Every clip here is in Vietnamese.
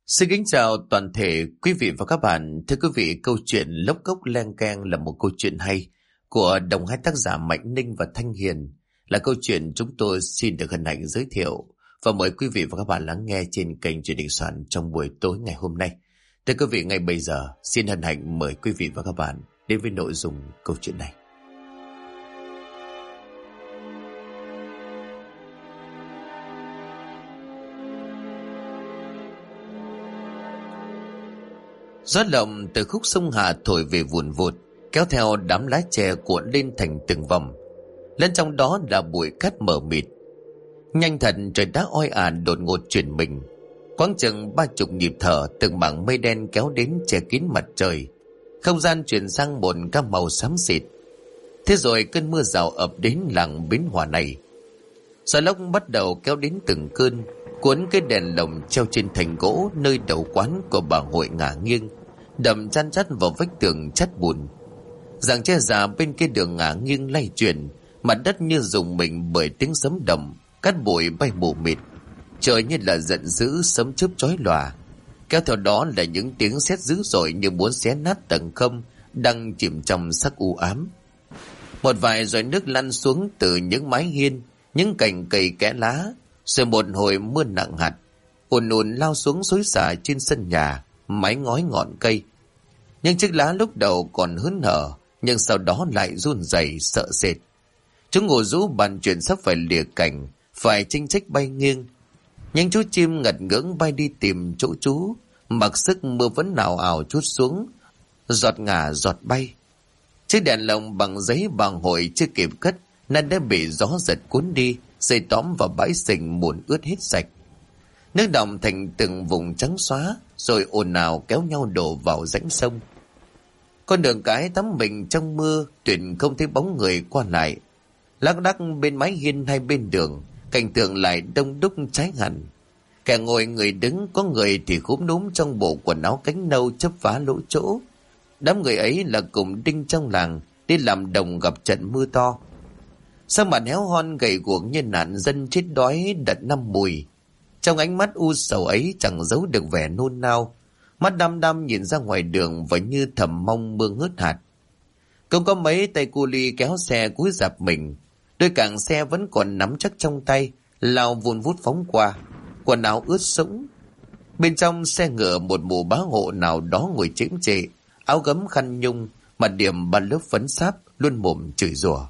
Xin kính chào toàn thể quý vị và các bạn. Thưa quý vị, câu chuyện Lốc Cốc Leng Keng là một câu chuyện hay của đồng hai tác giả Mạnh Ninh và Thanh Hiền, là câu chuyện chúng tôi xin được hân hạnh giới thiệu và mời quý vị và các bạn lắng nghe trên kênh Chuyện Đình Soạn trong buổi tối ngày hôm nay. Thưa quý vị, ngay bây giờ xin hân hạnh mời quý vị và các bạn đến với nội dung câu chuyện này. Gió lộng từ khúc sông Hà thổi về vùn vụt, kéo theo đám lá chè cuộn lên thành từng vòng. Lẫn trong đó là bụi cát mờ mịt. Nhanh thật, trời đã oi ả đột ngột chuyển mình. Quãng chừng 30 nhịp thở, từng mảng mây đen kéo đến che kín mặt trời. Không gian chuyển sang một cam màu xám xịt. Thế rồi cơn mưa rào ập đến làng Bến Hòa này. Gió lốc bắt đầu kéo đến từng cơn, cuốn cái đèn lồng treo trên thành gỗ nơi đầu quán của bà Hội ngả nghiêng, đầm chăn chắt vào vách tường chát bùn. Giảng tre già bên kia đường ngả nghiêng lay chuyển, mặt đất như rùng mình bởi tiếng sấm động, cát bụi bay mù mịt. Trời như là giận dữ, sấm chớp chói lòa, kéo theo đó là những tiếng sét dữ dội như muốn xé nát tầng không đang chìm trong sắc u ám. Một vài giọt nước lăn xuống từ những mái hiên, những cành cây kẽ lá, rồi một hồi mưa nặng hạt ùn ùn lao xuống xối xả trên sân nhà, mái ngói ngọn cây. Những chiếc lá lúc đầu còn hớn hở, nhưng sau đó lại run rẩy sợ sệt. Chúng ngủ rũ bàn chuyện sắp phải lìa cành, phải chênh chách bay nghiêng. Những chú chim ngật ngưỡng bay đi tìm chỗ trú, mặc sức mưa vẫn ào ào trút xuống, giọt ngả giọt bay. Chiếc đèn lồng bằng giấy bà Hội chưa kịp cất nên đã bị gió giật cuốn đi, dây tóm vào bãi sình mùn ướt hết sạch. Nước đọng thành từng vùng trắng xóa, rồi ồn ào kéo nhau đổ vào rãnh sông. Con đường cái tắm mình trong mưa, tuyệt không thấy bóng người qua lại. Lác đác bên mái hiên hai bên đường, cảnh tượng lại đông đúc trái hẳn. Kẻ ngồi người đứng, có người thì khúm núm trong bộ quần áo cánh nâu chớp phá lỗ chỗ. Đám người ấy là cùng đinh trong làng đi làm đồng gặp trận mưa to. Sắc mặt héo hon gầy guộc như nạn dân chết đói đợt năm mùi. Trong ánh mắt u sầu ấy chẳng giấu được vẻ nôn nao, mắt đăm đăm nhìn ra ngoài đường và như thầm mong mưa ngớt hạt. Không có mấy tay cu li kéo xe cúi rạp mình, đôi cẳng xe vẫn còn nắm chắc trong tay, lao vun vút phóng qua, quần áo ướt sũng. Bên trong xe ngựa một mụ bá hộ nào đó ngồi chễm chệ, áo gấm khăn nhung, mặt điểm ba lớp phấn sáp, luôn mồm chửi rủa.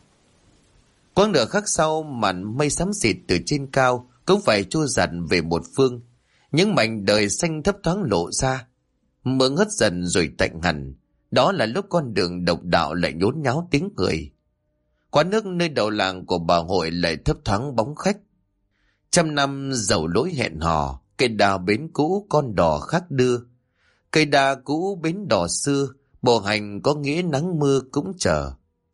Quãng nửa khắc sau, màn mây xám xịt từ trên cao cũng phải trôi giạt về một phương. Những mảnh đời xanh thấp thoáng lộ ra. Mưa ngớt dần rồi tạnh hẳn. Đó là lúc con đường độc đạo lại nhốn nháo tiếng cười. Quán nước nơi đầu làng của bà Hội lại thấp thoáng bóng khách. Trăm năm dầu lối hẹn hò, cây đào bến cũ con đò khác đưa. Cây đa cũ bến đò xưa, bộ hành có nghĩa nắng mưa cũng chờ.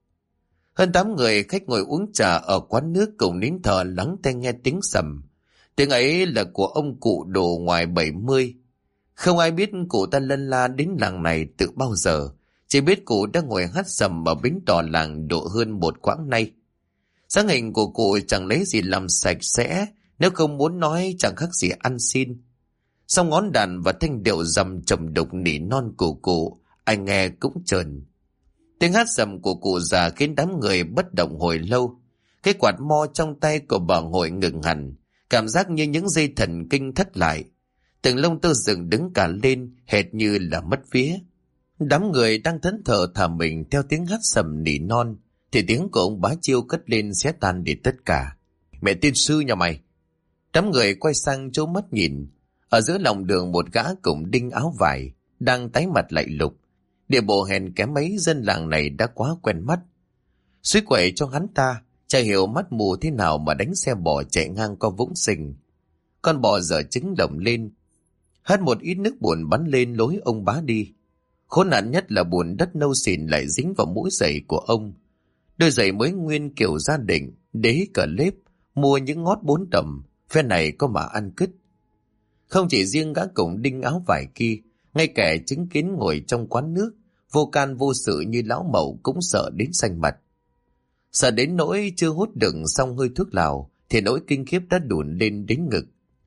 Hơn 8 người khách ngồi uống trà ở quán nước cùng nín thở lắng tai nghe tiếng sầm. Tiếng ấy là của ông cụ đồ ngoài 70. Không ai biết cụ ta lân la đến làng này từ bao giờ, chỉ biết cụ đang ngồi hát sầm ở bến đò làng độ hơn một quãng nay. Dáng hình của cụ chẳng lấy gì làm sạch sẽ, nếu không muốn nói chẳng khác gì ăn xin. Song ngón đàn và thanh điệu rầm trầm đục nỉ non của cụ, ai nghe cũng trờn. Tiếng hát sầm của cụ già khiến đám người bất động hồi lâu. Cái quạt mo trong tay của bà Hội ngừng hẳn, cảm giác như những dây thần kinh thắt lại. Từng lông tơ dựng đứng cả lên, hệt như là mất vía. Đám người đang thẫn thờ thả mình theo tiếng hát sầm nỉ non, thì tiếng của ông bá Chiêu cất lên xé tan đi tất cả. Mẹ tiên sư nhà mày! Đám người quay sang chỗ mắt nhìn. Ở giữa lòng đường một gã cùng đinh áo vải, đang tái mặt lạy lục. Địa bộ hèn kém mấy dân làng này đã quá quen mắt. Suýt quậy cho hắn ta, chả hiểu mắt mù thế nào mà đánh xe bò chạy ngang qua vũng sình. Con bò dở trứng lồng lên, hất một ít nước bùn bắn lên lối ông bá đi. Khốn nạn nhất là bùn đất nâu xìn lại dính vào mũi giày của ông. Đôi giày mới nguyên kiểu gia đình, đế cờ lếp, mua những ngót 4 tầm, phe này có mà ăn cứt. Không chỉ riêng gã cổng đinh áo vải kia, ngay cả chứng kiến ngồi trong quán nước, vô can vô sự như lão Mậu cũng sợ đến xanh mặt. Sợ đến nỗi chưa hút đựng xong hơi thuốc lào, thì nỗi kinh khiếp đã đùn lên đến ngực.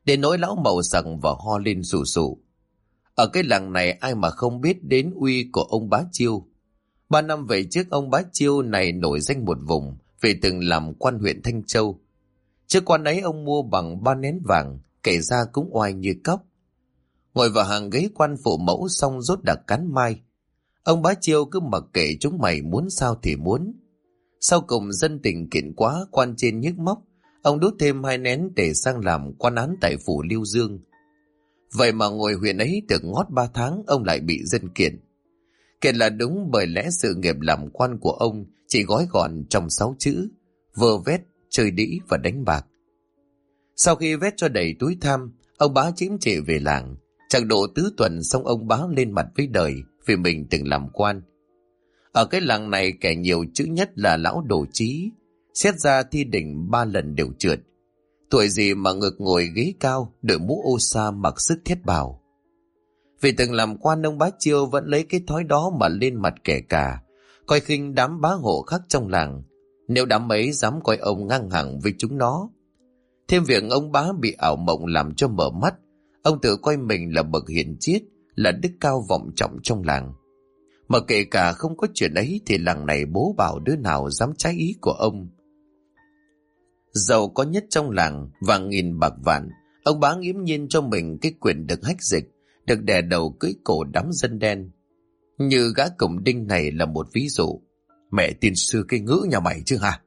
đến nỗi lão màu sặc và ho lên sù sụ. Ở cái làng này ai mà không biết đến uy của ông Bá Chiêu. 3 năm về trước, ông Bá Chiêu này nổi danh một vùng vì từng làm quan huyện Thanh Châu. Trước quan ấy ông mua bằng 3 nén vàng, kể ra cũng oai như cóc. Ngồi vào hàng ghế quan phụ mẫu xong rốt đặc cán mai. Ông Bá Chiêu cứ mặc kệ chúng mày muốn sao thì muốn. Sau cùng dân tình kiện quá, quan trên nhức móc, ông đốt thêm 2 nén để sang làm quan án tại phủ Liêu Dương. Vậy mà ngồi huyện ấy được ngót 3 tháng, ông lại bị dân kiện. Kiện là đúng, bởi lẽ sự nghiệp làm quan của ông chỉ gói gọn trong 6 chữ: vơ vét, chơi đĩ và đánh bạc. Sau khi vét cho đầy túi tham, ông Bá chiếm trệ về làng. Chẳng độ tứ tuần xong ông Bá lên mặt với đời vì mình từng làm quan. Ở cái làng này kẻ nhiều chữ nhất là lão Đồ Trí. Xét ra thi đỉnh 3 lần đều trượt. Tuổi gì mà ngực ngồi ghế cao, đội mũ ô sa, mặc sức thiết bào. Vì từng làm quan, ông Bá Chiêu vẫn lấy cái thói đó mà lên mặt kẻ cả, coi khinh đám bá hộ khác trong làng, nếu đám ấy dám coi ông ngang hàng với chúng nó. Thêm việc ông Bá bị ảo mộng làm cho mở mắt, ông tự coi mình là bậc hiền triết, là đức cao vọng trọng trong làng. Mà kể cả không có chuyện ấy thì làng này bố bảo đứa nào dám trái ý của ông. Giàu có nhất trong làng, vàng nghìn bạc vạn, ông Bá nghiễm nhiên cho mình cái quyền được hách dịch, được đè đầu cưỡi cổ đám dân đen. Như gã Cổng Đinh này là một ví dụ. Mẹ tiên sư cái ngữ nhà mày chứ hả?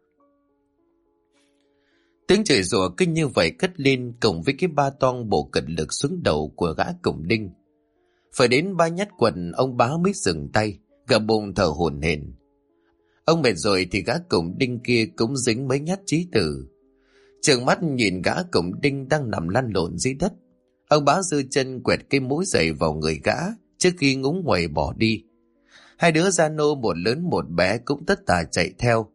Tiếng chửi rủa kinh như vậy cất lên cùng với cái ba toang bổ cật lực xuống đầu của gã Cổng Đinh. Phải đến 3 nhát quần ông Bá mới dừng tay, gầm bụng thở hổn hển. Ông mệt rồi thì gã Cổng Đinh kia cũng dính mấy nhát chí tử. Trừng mắt nhìn gã Cổng Đinh đang nằm lăn lộn dưới đất. Ông Bá giơ chân quẹt cái mũi giày vào người gã trước khi ngúng nguẩy bỏ đi. 2 đứa gia nô, một lớn một bé, cũng tất tả chạy theo.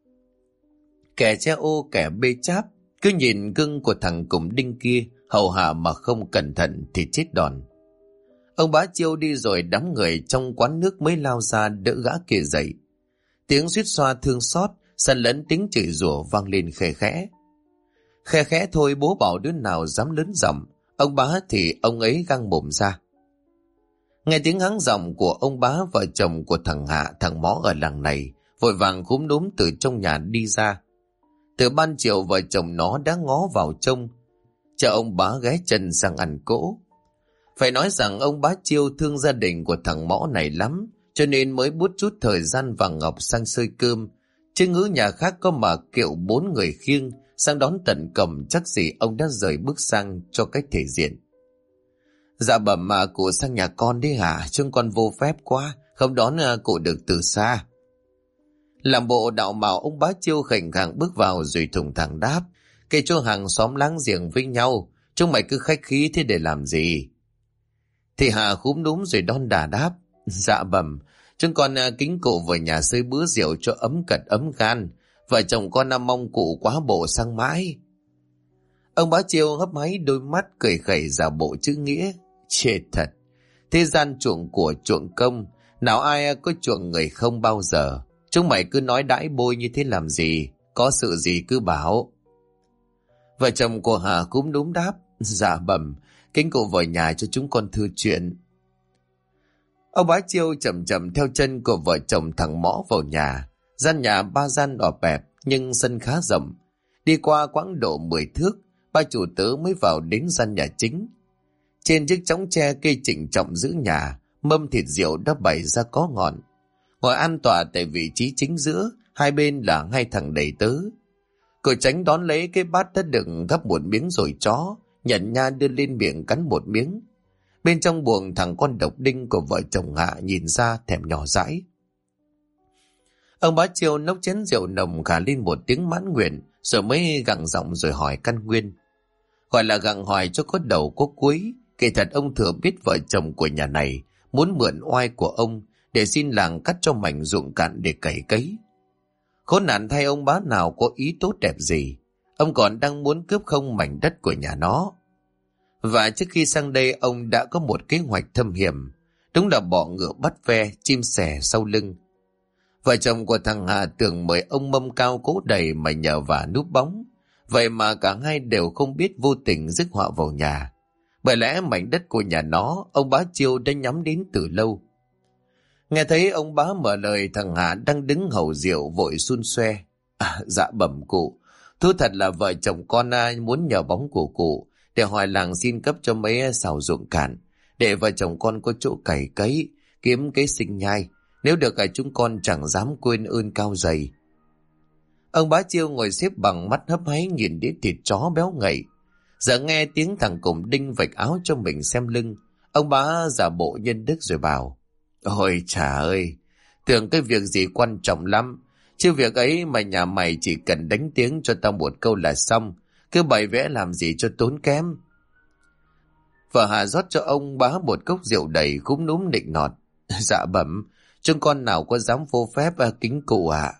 Kẻ che ô kẻ bê cháp, cứ nhìn gương của thằng Cổng Đinh kia, hầu hạ mà không cẩn thận thì chết đòn. Ông Bá Chiêu đi rồi, đám người trong quán nước mới lao ra đỡ gã kia dậy. Tiếng suýt xoa thương xót xen lẫn tiếng chửi rủa vang lên khe khẽ. Khe khẽ thôi, bố bảo đứa nào dám lớn giọng, ông Bá thì ông ấy găng mồm ra. Nghe tiếng hắng giọng của ông Bá, vợ chồng của thằng Hạ, thằng Mõ ở làng này vội vàng cúm núm từ trong nhà đi ra. Từ ban chiều vợ chồng nó đã ngó vào trông, chờ ông Bá ghé chân sang ăn cỗ. Phải nói rằng ông Bá Chiêu thương gia đình của thằng Mõ này lắm, cho nên mới bút chút thời gian vàng ngọc sang xơi cơm. Chứ ngữ nhà khác có mà kiệu 4 người khiêng sang đón tận cầm, chắc gì ông đã rời bước sang cho cách thể diện. Dạ bẩm mà cụ sang nhà con đi hả? Chúng con vô phép quá, không đón cụ được từ xa. Làm bộ đạo mạo, ông Bá Chiêu khệnh khàng bước vào rồi thùng thẳng đáp: Kể cho hàng xóm láng giềng với nhau, chúng mày cứ khách khí thế để làm gì? Thì Hà khúm núm rồi đon đả đáp: Dạ bẩm, chúng con kính cụ vào nhà xơi bữa rượu cho ấm cật ấm gan. Vợ chồng con mong cụ quá bộ sang mãi. Ông Bá Chiêu hấp háy đôi mắt cười khẩy giả bộ chữ nghĩa. Chết thật, thế gian chuộng của chuộng công, nào ai có chuộng người không bao giờ. Chúng mày cứ nói đãi bôi như thế làm gì, có sự gì cứ bảo. Vợ chồng của Hà cũng đúng đáp: Dạ bẩm, kính cụ vào nhà cho chúng con thưa chuyện. Ông Bá Chiêu chậm chậm theo chân của vợ chồng thằng Mõ vào nhà. Gian nhà 3 gian ọp ẹp nhưng sân khá rộng. Đi qua quãng độ 10 thước, ba chủ tớ mới vào đến gian nhà chính. Trên chiếc chõng tre cây trịnh trọng giữ nhà, mâm thịt rượu đã bày ra có ngọn. Ngồi an tọa tại vị trí chính giữa, hai bên là 2 thằng đầy tớ. Cậu Tránh đón lấy cái bát đã đựng gắp một miếng rồi chó, nhận nha đưa lên miệng cắn một miếng. Bên trong buồng, thằng con độc đinh của vợ chồng Hạ nhìn ra thèm nhỏ dãi. Ông Bá Chiêu nốc chén rượu nồng khả lên một tiếng mãn nguyện, rồi mới gặng giọng rồi hỏi căn nguyên. Gọi là gặng hỏi cho có đầu có cuối. Kể thật ông thừa biết vợ chồng của nhà này muốn mượn oai của ông để xin làng cắt cho mảnh ruộng cạn để cày cấy. Khốn nạn thay, ông Bá nào có ý tốt đẹp gì, ông còn đang muốn cướp không mảnh đất của nhà nó. Và trước khi sang đây ông đã có một kế hoạch thâm hiểm, đúng là bọ ngựa bắt ve, chim sẻ sau lưng. Vợ chồng của thằng Hà tưởng mời ông mâm cao cố đầy mà nhờ vả núp bóng, Vậy mà cả hai đều không biết vô tình rước họa vào nhà. Bởi lẽ mảnh đất của nhà nó, ông bá Chiêu đã nhắm đến từ lâu. Nghe thấy ông bá mở lời, thằng Hạ đang đứng hầu rượu vội xun xoe. Dạ bẩm cụ, thú thật là vợ chồng con muốn nhờ bóng của cụ để hỏi làng xin cấp cho mấy xào ruộng cạn, để vợ chồng con có chỗ cày cấy, kiếm kế sinh nhai. Nếu được chúng con chẳng dám quên ơn cao dày. Ông bá Chiêu ngồi xếp bằng, mắt hấp háy nhìn đĩa thịt chó béo ngậy. Giờ nghe tiếng thằng Củng Đinh vạch áo cho mình xem lưng, ông bá giả bộ nhân đức rồi bảo: Ôi chà ơi, tưởng cái việc gì quan trọng lắm, chứ việc ấy mà nhà mày chỉ cần đánh tiếng cho tao một câu là xong, cứ bày vẽ làm gì cho tốn kém. Vợ Hà rót cho ông bá một cốc rượu đầy, cúm núm nịnh nọt: Dạ bẩm, chúng con nào có dám vô phép kính cụ ạ.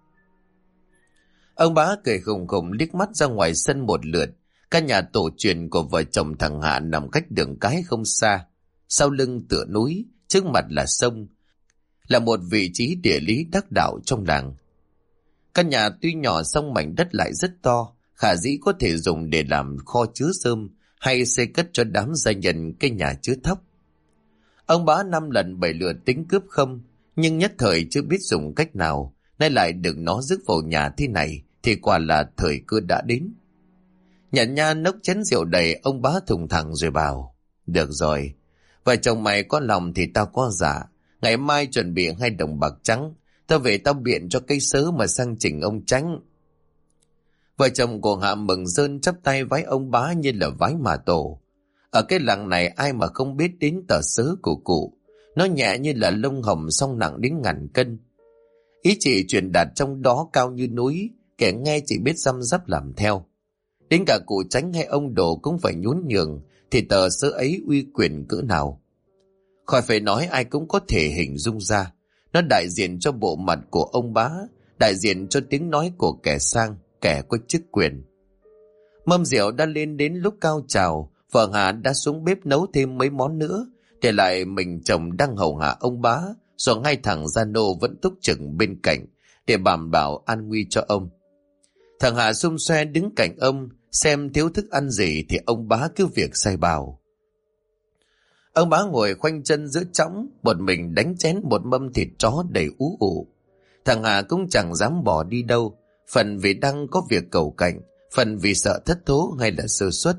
Ông bá cười khùng khùng liếc mắt ra ngoài sân một lượt. Căn nhà tổ truyền của vợ chồng thằng Hạ nằm cách đường cái không xa. Sau lưng tựa núi, trước mặt là sông, là một vị trí địa lý đắc đạo trong làng. Căn nhà tuy nhỏ song mảnh đất lại rất to, khả dĩ có thể dùng để làm kho chứa rơm hay xây cất cho đám gia nhân cái nhà chứa thóc. Ông bá 5 lần 7 lượt tính cướp không, nhưng nhất thời chưa biết dùng cách nào, nay lại được nó rước vào nhà thế này thì quả là thời cơ đã đến. Nhận nha nốc chén rượu đầy, ông bá thùng thẳng rồi bảo: Được rồi, vợ chồng mày có lòng thì tao có dạ. Ngày mai chuẩn bị 2 đồng bạc trắng, tao về tao biện cho cây sớ mà sang chỉnh ông Tránh. Vợ chồng của Hạ mừng rơn chắp tay vái ông bá như là vái mà tổ. Ở cái làng này ai mà không biết đến tờ sớ của cụ. Nó nhẹ như là lông hồng song nặng đến ngàn cân. Ý chị truyền đạt trong đó cao như núi, kẻ nghe chỉ biết răm rắp làm theo. Đến cả cụ Tránh hay ông Đồ cũng phải nhún nhường, thì tờ sớ ấy uy quyền cỡ nào. Khỏi phải nói, ai cũng có thể hình dung ra. Nó đại diện cho bộ mặt của ông bá, đại diện cho tiếng nói của kẻ sang, kẻ có chức quyền. Mâm rượu đã lên đến lúc cao trào, vợ Hà đã xuống bếp nấu thêm mấy món nữa, để lại mình chồng đang hầu hạ ông bá, rồi 2 thằng gia nô vẫn túc trực bên cạnh để đảm bảo an nguy cho ông. Thằng Hà xum xoe đứng cạnh ông, xem thiếu thức ăn gì thì ông bá cứ việc sai bảo. Ông bá ngồi khoanh chân giữa trõng, một mình đánh chén một mâm thịt chó đầy ú ụ. Thằng Hà cũng chẳng dám bỏ đi đâu, phần vì đang có việc cầu cạnh, phần vì sợ thất thố hay là sơ suất.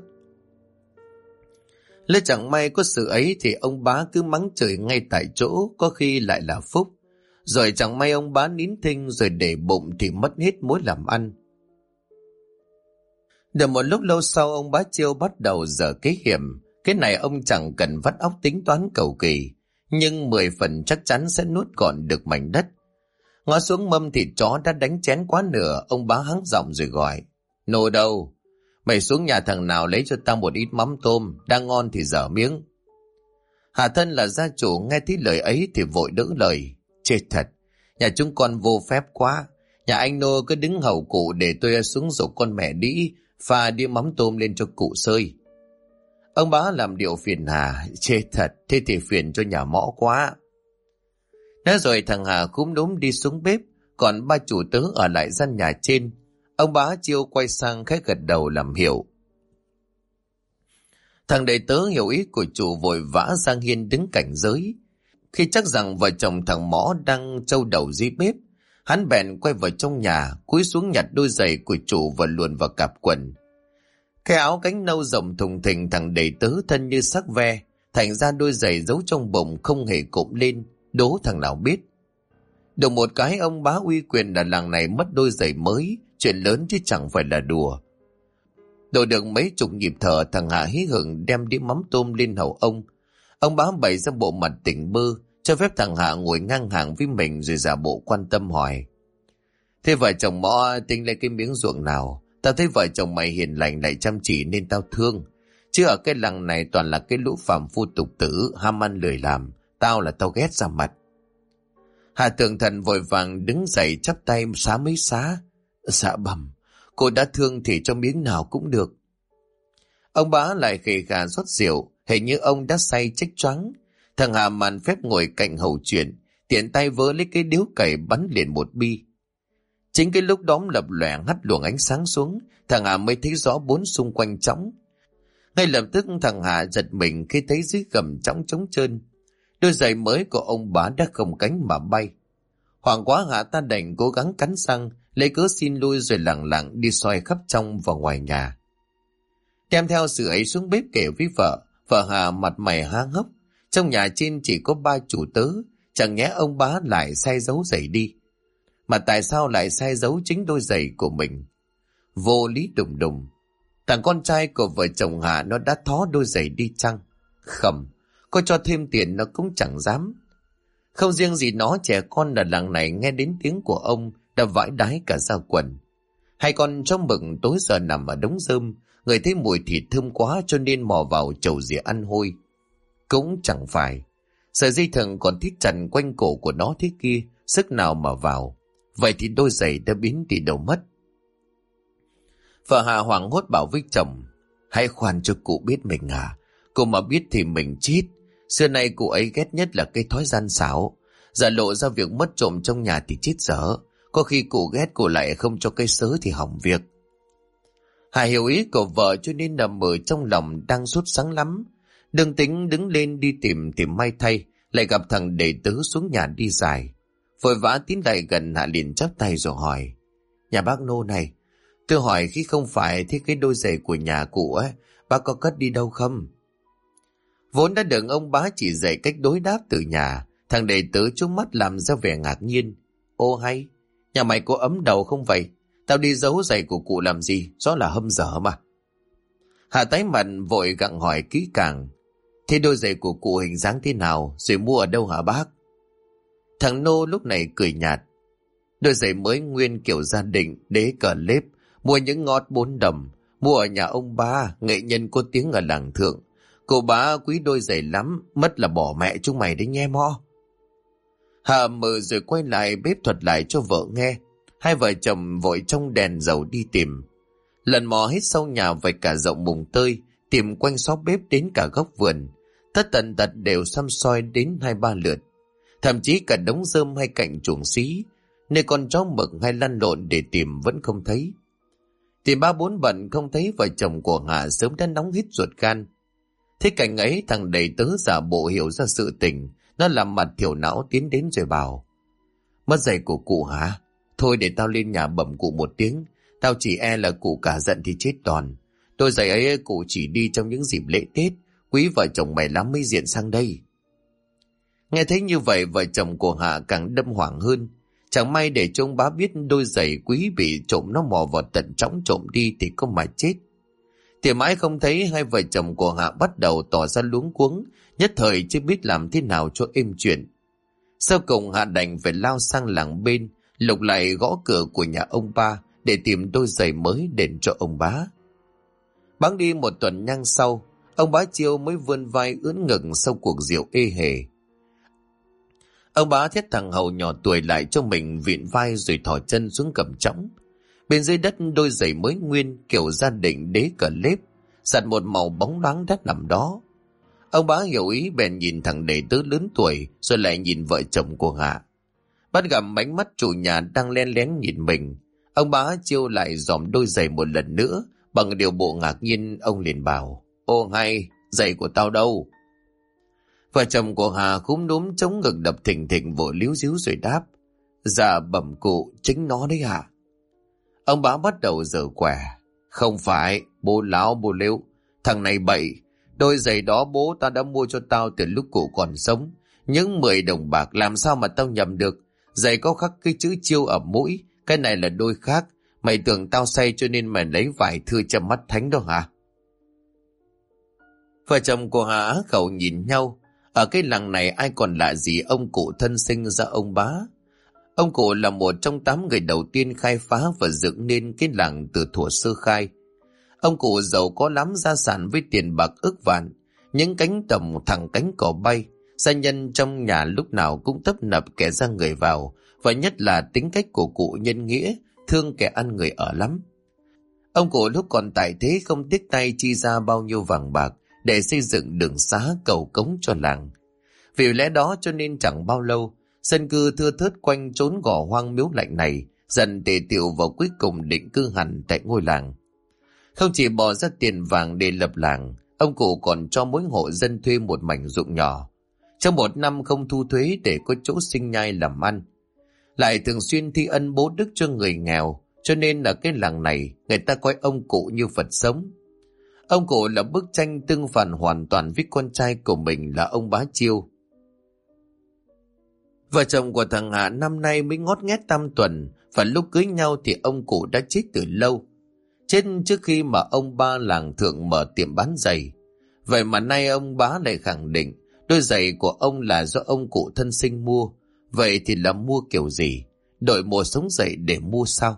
Lỡ chẳng may có sự ấy thì ông bá cứ mắng chửi ngay tại chỗ, có khi lại là phúc. Rồi chẳng may ông bá nín thinh rồi để bụng thì mất hết mối làm ăn. Được một lúc lâu sau, ông bá Chiêu bắt đầu dở kế hiểm. Cái này ông chẳng cần vắt óc tính toán cầu kỳ, nhưng 10 phần chắc chắn sẽ nuốt gọn được mảnh đất. Ngó xuống mâm thịt chó đã đánh chén quá nửa, ông bá hắng giọng rồi gọi: Nô đâu? Mày xuống nhà thằng nào lấy cho tao một ít mắm tôm, đang ngon thì dở miếng. Hà Thân là gia chủ nghe thấy lời ấy thì vội đỡ lời: Chết thật, nhà chúng con vô phép quá. Nhà anh Nô cứ đứng hầu cụ để tôi xuống rủ con mẹ đĩ pha đĩa mắm tôm lên cho cụ sơi. Ông bá làm điệu phiền hà: Chết thật, thế thì phiền cho nhà mõ quá. Nói rồi thằng Hà cúm núm đi xuống bếp, còn 3 chủ tớ ở lại gian nhà trên. Ông bá Chiêu quay sang khẽ gật đầu làm hiểu. Thằng đệ tớ hiểu ý của chủ vội vã sang hiên đứng cảnh giới. Khi chắc rằng vợ chồng thằng mõ đang trâu đầu dưới bếp, hắn bèn quay vào trong nhà, cúi xuống nhặt đôi giày của chủ và luồn vào cặp quần. Cái áo cánh nâu rộng thùng thình thằng đệ tớ thân như sắc ve, thành ra đôi giày giấu trong bụng không hề cụm lên, đố thằng nào biết. Được một cái ông bá uy quyền là làng này mất đôi giày mới, chuyện lớn chứ chẳng phải là đùa. Đổ được mấy chục nhịp thở, thằng Hạ hí hửng đem đĩa mắm tôm lên hầu ông. Ông bá bày ra bộ mặt tỉnh bơ, cho phép thằng Hạ ngồi ngang hàng với mình rồi giả bộ quan tâm hỏi: Thế vợ chồng mõ tính lấy cái miếng ruộng nào? Tao thấy vợ chồng mày hiền lành lại chăm chỉ nên tao thương. Chứ ở cái làng này toàn là cái lũ phàm phu tục tử, ham ăn lười làm. Tao ghét ra mặt. Hà Tường Thần vội vàng đứng dậy chắp tay xá mấy xá: Dạ bẩm, cô đã thương thì cho miếng nào cũng được. Ông bá lại khề khà rót rượu, hình như ông đã say chích choáng. Thằng Hà màn phép ngồi cạnh hầu chuyện, tiện tay vớ lấy cái điếu cày bắn liền một bi. Chính cái lúc đó lập lòe hắt luồng ánh sáng xuống, thằng Hà mới thấy rõ bốn xung quanh trống. Ngay lập tức thằng Hà giật mình khi thấy dưới gầm trống trống trơn. Đôi giày mới của ông bá đã không cánh mà bay. Hoảng quá Hà ta đành cố gắng cắn răng, lấy cớ xin lui rồi lẳng lặng đi xoay khắp trong và ngoài nhà. Đem theo sự ấy xuống bếp kể với vợ, vợ Hà mặt mày há hốc. Trong nhà trên chỉ có 3 chủ tớ, chẳng nhẽ ông bá lại sai dấu giày đi. Mà tại sao lại sai dấu chính đôi giày của mình? Vô lý đùng đùng. Thằng con trai của vợ chồng Hà nó đã thó đôi giày đi chăng? Khẩm, có cho thêm tiền nó cũng chẳng dám. Không riêng gì nó, trẻ con ở làng này nghe đến tiếng của ông đã vãi đái cả ra quần. Hai con chó mực tối giờ nằm ở đống rơm, người thấy mùi thịt thơm quá cho nên mò vào chầu dĩa ăn hôi. Cũng chẳng phải, sợi dây thừng còn thít chặt quanh cổ của nó thế kia, sức nào mà vào. Vậy thì đôi giày đã biến đi đâu mất? Vợ Hà hoảng hốt bảo với chồng, hãy khoan cho cụ biết mình à, cụ mà biết thì mình chết. Xưa nay cụ ấy ghét nhất là cái thói gian xảo, giả lộ ra việc mất trộm trong nhà thì chết dở. Có khi cụ ghét cụ lại không cho cây sớ thì hỏng việc. Hà hiểu ý của vợ cho nên nằm ở trong lòng đang sốt sắng lắm. Đừng tính đứng lên đi tìm thì may thay, lại gặp thằng đệ tứ xuống nhà đi dài. Vội vã tiến lại gần, Hạ liền chắp tay rồi hỏi, nhà bác Nô này, tôi hỏi khi không phải thế cái đôi giày của nhà cụ ấy, bác có cất đi đâu không? Vốn đã được ông bá chỉ dạy cách đối đáp từ nhà, thằng đệ tứ trúng mắt làm ra vẻ ngạc nhiên. Ô hay, nhà mày có ấm đầu không vậy? Tao đi giấu giày của cụ làm gì, rõ là hâm dở mà. Hạ tái mặt vội gặng hỏi kỹ càng, thế đôi giày của cụ hình dáng thế nào, rồi mua ở đâu hả bác? Thằng Nô lúc này cười nhạt, đôi giày mới nguyên kiểu gia đình, đế cờ lếp, mua những ngót 4 đồng, mua ở nhà ông ba, nghệ nhân có tiếng ở làng thượng. Cô bá quý đôi giày lắm, mất là bỏ mẹ chúng mày đấy nghe mo. Hà mờ rồi quay lại bếp thuật lại cho vợ nghe. Hai vợ chồng vội trong đèn dầu đi tìm. Lần mò hết sau nhà vạch cả rộng mùng tơi, tìm quanh xó bếp đến cả góc vườn. Tất tần tật đều xăm soi đến 2-3 lượt. Thậm chí cả đống rơm hay cạnh chuồng xí, nơi con chó mực hay lăn lộn để tìm vẫn không thấy. Tìm 3-4 bận không thấy, vợ chồng của Hà sớm đã nóng hít ruột gan. Thế cảnh ấy thằng đầy tớ giả bộ hiểu ra sự tình, nó làm mặt thiểu não tiến đến rồi bảo, mất giày của cụ hả? Thôi để tao lên nhà bẩm cụ một tiếng, tao chỉ e là cụ cả giận thì chết đòn. Đôi giày ấy cụ chỉ đi trong những dịp lễ Tết, quý vợ chồng mày lắm mới diện sang đây. Nghe thấy như vậy vợ chồng của Hạ càng đâm hoảng hơn. Chẳng may để cho ông bá biết đôi giày quý bị trộm, nó mò vào tận trống trộm đi thì có mà chết. Thì mãi không thấy, hai vợ chồng của Hạ bắt đầu tỏ ra luống cuống, nhất thời chưa biết làm thế nào cho êm chuyện. Sau cùng Hạ đành phải lao sang làng bên, lục lại gõ cửa của nhà ông ba để tìm đôi giày mới đền cho ông bá. Bẵng đi một tuần nhang sau, ông bá Chiêu mới vươn vai ưỡn ngực sau cuộc rượu ê hề. Ông bá thét thằng hầu nhỏ tuổi lại cho mình vịn vai rồi thò chân xuống cầm trống. Bên dưới đất đôi giày mới nguyên kiểu gia đình đế cờ lếp, sạch một màu bóng loáng đất nằm đó. Ông bá hiểu ý bèn nhìn thằng đệ tứ lớn tuổi rồi lại nhìn vợ chồng của Hạ. Bắt gặp ánh mắt chủ nhà đang len lén nhìn mình, ông bá Chiêu lại dòm đôi giày một lần nữa. Bằng điều bộ ngạc nhiên ông liền bảo, ô hay, giày của tao đâu? Vợ chồng của Hà cúm núm chống ngực đập thình thình vội líu díu rồi đáp, dạ bẩm cụ, chính nó đấy hả? Ông bá bắt đầu giở quẻ, không phải, bố láo bố lếu, thằng này bậy, đôi giày đó bố ta đã mua cho tao từ lúc cụ còn sống, những 10 đồng bạc làm sao mà tao nhầm được, giày có khắc cái chữ Chiêu ở mũi, cái này là đôi khác, mày tưởng tao say cho nên mày lấy vải thưa châm mắt thánh đó hả? Vợ chồng của Hà á khẩu nhìn nhau. Ở cái làng này ai còn lạ gì ông cụ thân sinh ra ông bá. Ông cụ là một trong 8 người đầu tiên khai phá và dựng nên cái làng từ thuở sơ khai. Ông cụ giàu có lắm, gia sản với tiền bạc ức vạn, những cánh tầm thẳng cánh cỏ bay, gia nhân trong nhà lúc nào cũng tấp nập kẻ ra người vào, và nhất là tính cách của cụ nhân nghĩa, thương kẻ ăn người ở lắm. Ông cụ lúc còn tại thế không tiếc tay chi ra bao nhiêu vàng bạc để xây dựng đường xá cầu cống cho làng. Vì lẽ đó cho nên chẳng bao lâu, dân cư thưa thớt quanh chốn gò hoang miếu lạnh này dần tề tiệu và cuối cùng định cư hẳn tại ngôi làng. Không chỉ bỏ ra tiền vàng để lập làng, ông cụ còn cho mỗi hộ dân thuê một mảnh ruộng nhỏ. Trong một năm không thu thuế để có chỗ sinh nhai làm ăn. Lại thường xuyên thi ân bố đức cho người nghèo, cho nên là cái làng này người ta coi ông cụ như Phật sống. Ông cụ là bức tranh tương phản hoàn toàn với con trai của mình là ông Bá Chiêu. Vợ chồng của thằng Hạ năm nay mới ngót nghét tam tuần, và lúc cưới nhau thì ông cụ đã chết từ lâu. Chết trước khi mà ông ba làng thượng mở tiệm bán giày. Vậy mà nay ông Bá lại khẳng định đôi giày của ông là do ông cụ thân sinh mua. Vậy thì là mua kiểu gì? Đội mùa sống dậy để mua sao?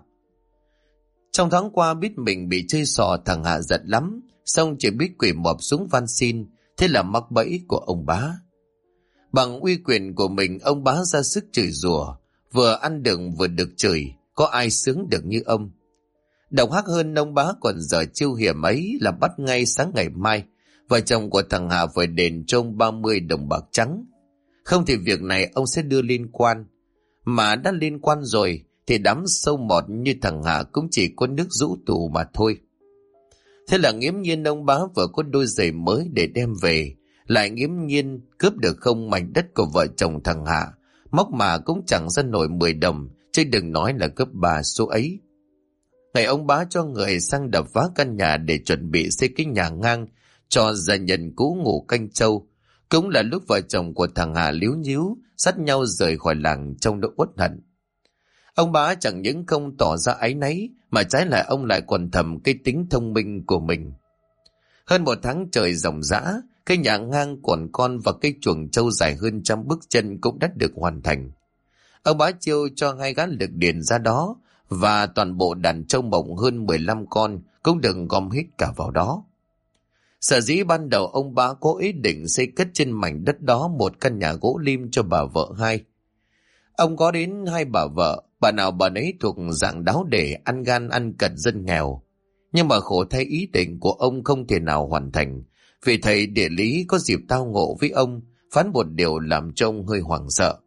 Trong tháng qua biết mình bị chơi xò, thằng Hạ giận lắm, xong chỉ biết quỳ mọp xuống van xin, thế là mắc bẫy của ông Bá. Bằng uy quyền của mình, ông Bá ra sức chửi rủa, vừa ăn được vừa được chửi, có ai sướng được như ông. Độc ác hơn, ông Bá còn giờ chiêu hiểm ấy là bắt ngay sáng ngày mai, vợ chồng của thằng Hạ phải đền cho ông 30 đồng bạc trắng. Không thì việc này ông sẽ đưa liên quan. Mà đã liên quan rồi thì đám sâu mọt như thằng Hạ cũng chỉ có nước rũ tù mà thôi. Thế là nghiễm nhiên ông Bá vừa có đôi giày mới để đem về, lại nghiễm nhiên cướp được không mảnh đất của vợ chồng thằng Hạ, móc mà cũng chẳng ra nổi 10 đồng, chứ đừng nói là gấp 3 số ấy. Ngày ông Bá cho người sang đập phá căn nhà để chuẩn bị xây cái nhà ngang cho gia nhân cũ ngủ canh trâu, cũng là lúc vợ chồng của thằng Hạ líu nhíu dắt nhau rời khỏi làng trong nỗi uất hận. Ông Bá chẳng những không tỏ ra áy náy, mà trái lại ông lại còn thầm cái tính thông minh của mình. Hơn một tháng trời ròng rã, cái nhà ngang còn con và cái chuồng trâu dài hơn 100 bước chân cũng đã được hoàn thành. Ông Bá Chiêu cho 2 gã lực điền ra đó, và toàn bộ đàn trâu mộng hơn 15 con cũng được gom hết cả vào đó. Sở dĩ ban đầu ông Bá có ý định xây cất trên mảnh đất đó một căn nhà gỗ lim cho bà vợ hai. Ông có đến 2 bà vợ, bà nào bà nấy thuộc dạng đáo để ăn gan ăn cật dân nghèo. Nhưng mà khổ thay ý định của ông không thể nào hoàn thành, vì thầy địa lý có dịp tao ngộ với ông, phán một điều làm cho ông hơi hoảng sợ.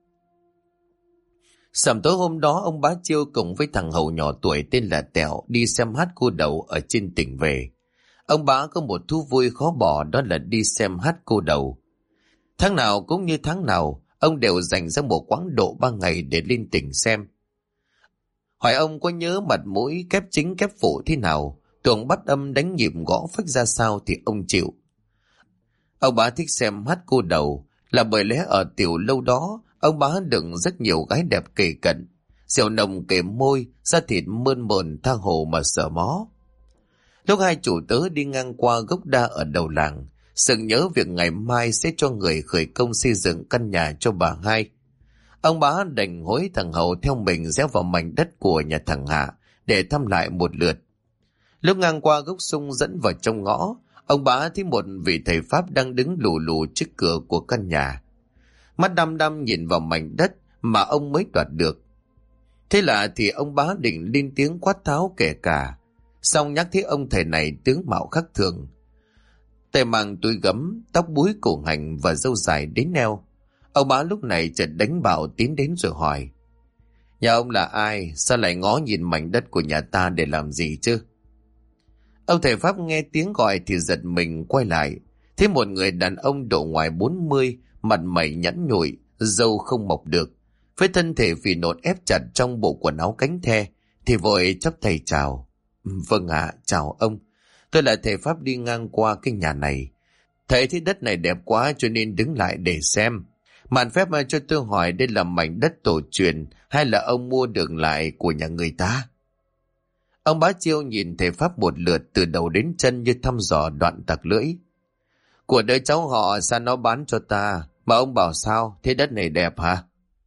Sầm tối hôm đó, ông Bá Chiêu cùng với thằng hầu nhỏ tuổi tên là Tẹo đi xem hát cô đầu ở trên tỉnh về. Ông Bá có một thú vui khó bỏ, đó là đi xem hát cô đầu. Tháng nào cũng như tháng nào, ông đều dành ra một quãng độ 3 ngày để lên tỉnh xem. Hỏi ông có nhớ mặt mũi kép chính kép phụ thế nào, tuồng bắt âm đánh nhịp gõ phách ra sao thì ông chịu. Ông Bá thích xem hát cô đầu là bởi lẽ ở tiểu lâu đó ông Bá đựng rất nhiều gái đẹp kề cận, rượu nồng kề môi, da thịt mơn mởn tha hồ mà sợ mó. Lúc hai chủ tớ đi ngang qua gốc đa ở đầu làng, sực nhớ việc ngày mai sẽ cho người khởi công xây dựng căn nhà cho bà hai. Ông Bá đành hối thằng Hậu theo mình rẽ vào mảnh đất của nhà thằng Hạ để thăm lại một lượt. Lúc ngang qua gốc sung dẫn vào trong ngõ, ông Bá thấy một vị thầy Pháp đang đứng lù lù trước cửa của căn nhà. Mắt đăm đăm nhìn vào mảnh đất mà ông mới đoạt được. Thế là thì ông Bá định lên tiếng quát tháo kể cả, xong nhắc thấy ông thầy này tướng mạo khác thường. Tay mang túi gấm, tóc búi cổ hành và râu dài đến neo. Ông Bá lúc này chợt đánh bạo tiến đến rồi hỏi: Nhà ông là ai? Sao lại ngó nhìn mảnh đất của nhà ta để làm gì chứ? Ông thầy Pháp nghe tiếng gọi thì giật mình quay lại, thấy một người đàn ông độ ngoài 40, mặt mày nhẵn nhụi, râu không mọc được, với thân thể phì nộn ép chặt trong bộ quần áo cánh the, thì vội chắp tay chào. Vâng ạ, chào ông. Tôi là thầy Pháp đi ngang qua cái nhà này. Thầy thấy đất này đẹp quá cho nên đứng lại để xem. Mạn phép mà cho tôi hỏi đây là mảnh đất tổ truyền hay là ông mua được lại của nhà người ta? Ông Bá Chiêu nhìn thầy Pháp một lượt từ đầu đến chân như thăm dò đoạn tặc lưỡi. Của đứa cháu họ sao nó bán cho ta, mà ông bảo sao, thế đất này đẹp hả?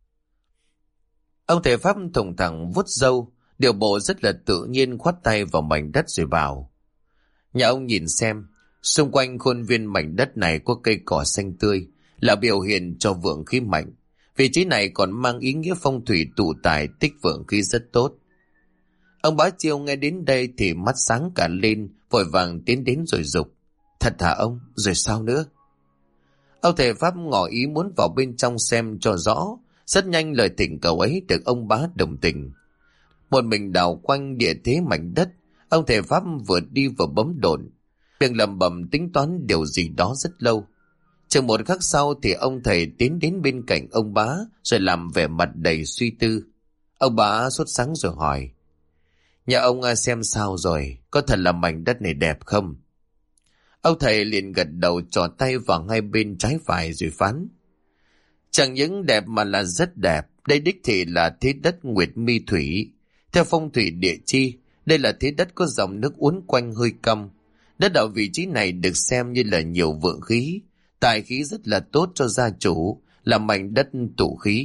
Ông thầy Pháp thùng thẳng vuốt râu, điều bộ rất là tự nhiên khoát tay vào mảnh đất rồi bảo: Nhà ông nhìn xem, xung quanh khuôn viên mảnh đất này có cây cỏ xanh tươi, là biểu hiện cho vượng khí mạnh. Vị trí này còn mang ý nghĩa phong thủy tụ tài tích vượng khí rất tốt. Ông Bá Chiêu nghe đến đây thì mắt sáng cả lên, vội vàng tiến đến rồi giục: Thật hả ông? Rồi sao nữa? Ông thầy Pháp ngỏ ý muốn vào bên trong xem cho rõ. Rất nhanh lời thỉnh cầu ấy được ông Bá đồng tình. một mình đào quanh địa thế mảnh đất. Ông thầy Pháp vừa đi vừa bấm độn, miệng lẩm bẩm tính toán điều gì đó rất lâu. Chừng một khắc sau thì ông thầy tiến đến bên cạnh ông Bá rồi làm vẻ mặt đầy suy tư. Ông Bá sốt sắng rồi hỏi: nhà ông xem sao rồi, có thật là mảnh đất này đẹp không? Ông thầy liền gật đầu, trỏ tay vào ngay bên trái phải rồi phán: chẳng những đẹp mà là rất đẹp. Đây đích thị là thế đất Nguyệt Mi Thủy. Theo phong thủy địa chi, đây là thế đất có dòng nước uốn quanh hơi cong. Đất ở vị trí này được xem như là nhiều vượng khí, tài khí rất là tốt cho gia chủ, là mảnh đất tụ khí.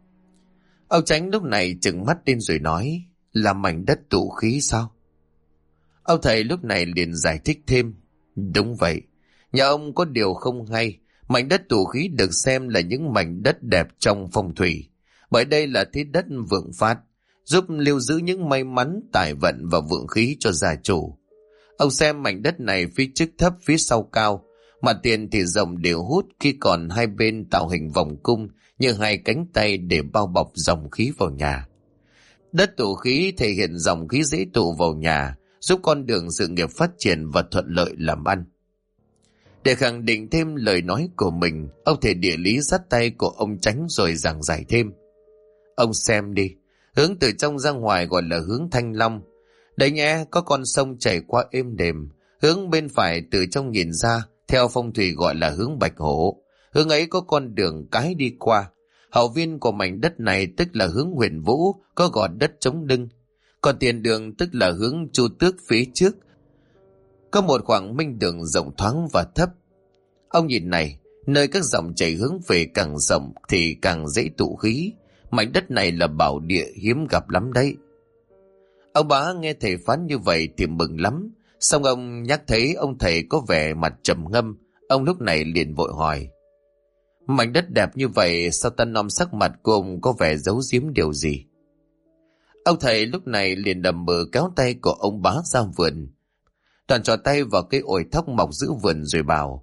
Ông Chánh lúc này trừng mắt lên rồi nói: là mảnh đất tụ khí sao? Ông thầy lúc này liền giải thích thêm: đúng vậy, nhà ông có điều không hay. Mảnh đất tụ khí được xem là những mảnh đất đẹp trong phong thủy, bởi đây là thế đất vượng phát, giúp lưu giữ những may mắn, tài vận và vượng khí cho gia chủ. Ông xem mảnh đất này phía trước thấp, phía sau cao, mặt tiền thì rộng đều hút, khi còn hai bên tạo hình vòng cung như hai cánh tay để bao bọc dòng khí vào nhà. Đất tụ khí thể hiện dòng khí dễ tụ vào nhà, giúp con đường sự nghiệp phát triển và thuận lợi làm ăn. Để khẳng định thêm lời nói của mình, ông thầy địa lý dắt tay của ông Chánh rồi giảng giải thêm: ông xem đi, hướng từ trong ra ngoài gọi là hướng Thanh Long. Đấy nhé, có con sông chảy qua êm đềm. Hướng bên phải từ trong nhìn ra, theo phong thủy gọi là hướng Bạch Hổ. Hướng ấy có con đường cái đi qua. Hậu viên của mảnh đất này tức là hướng Huyền Vũ, có gò đất chống lưng. Còn tiền đường tức là hướng Chu Tước phía trước, có một khoảng minh đường rộng thoáng và thấp. Ông nhìn này, nơi các dòng chảy hướng về càng rộng thì càng dễ tụ khí. Mảnh đất này là bảo địa hiếm gặp lắm đấy. Ông Bá nghe thầy phán như vậy thì mừng lắm. Xong ông nhắc thấy ông thầy có vẻ mặt trầm ngâm, ông lúc này liền vội hỏi: mảnh đất đẹp như vậy, sao ta nom sắc mặt của ông có vẻ giấu giếm điều gì? Ông thầy lúc này liền đầm mờ kéo tay của ông Bá ra vườn. Toàn trò tay vào cây ổi thóc mọc giữa vườn rồi bảo: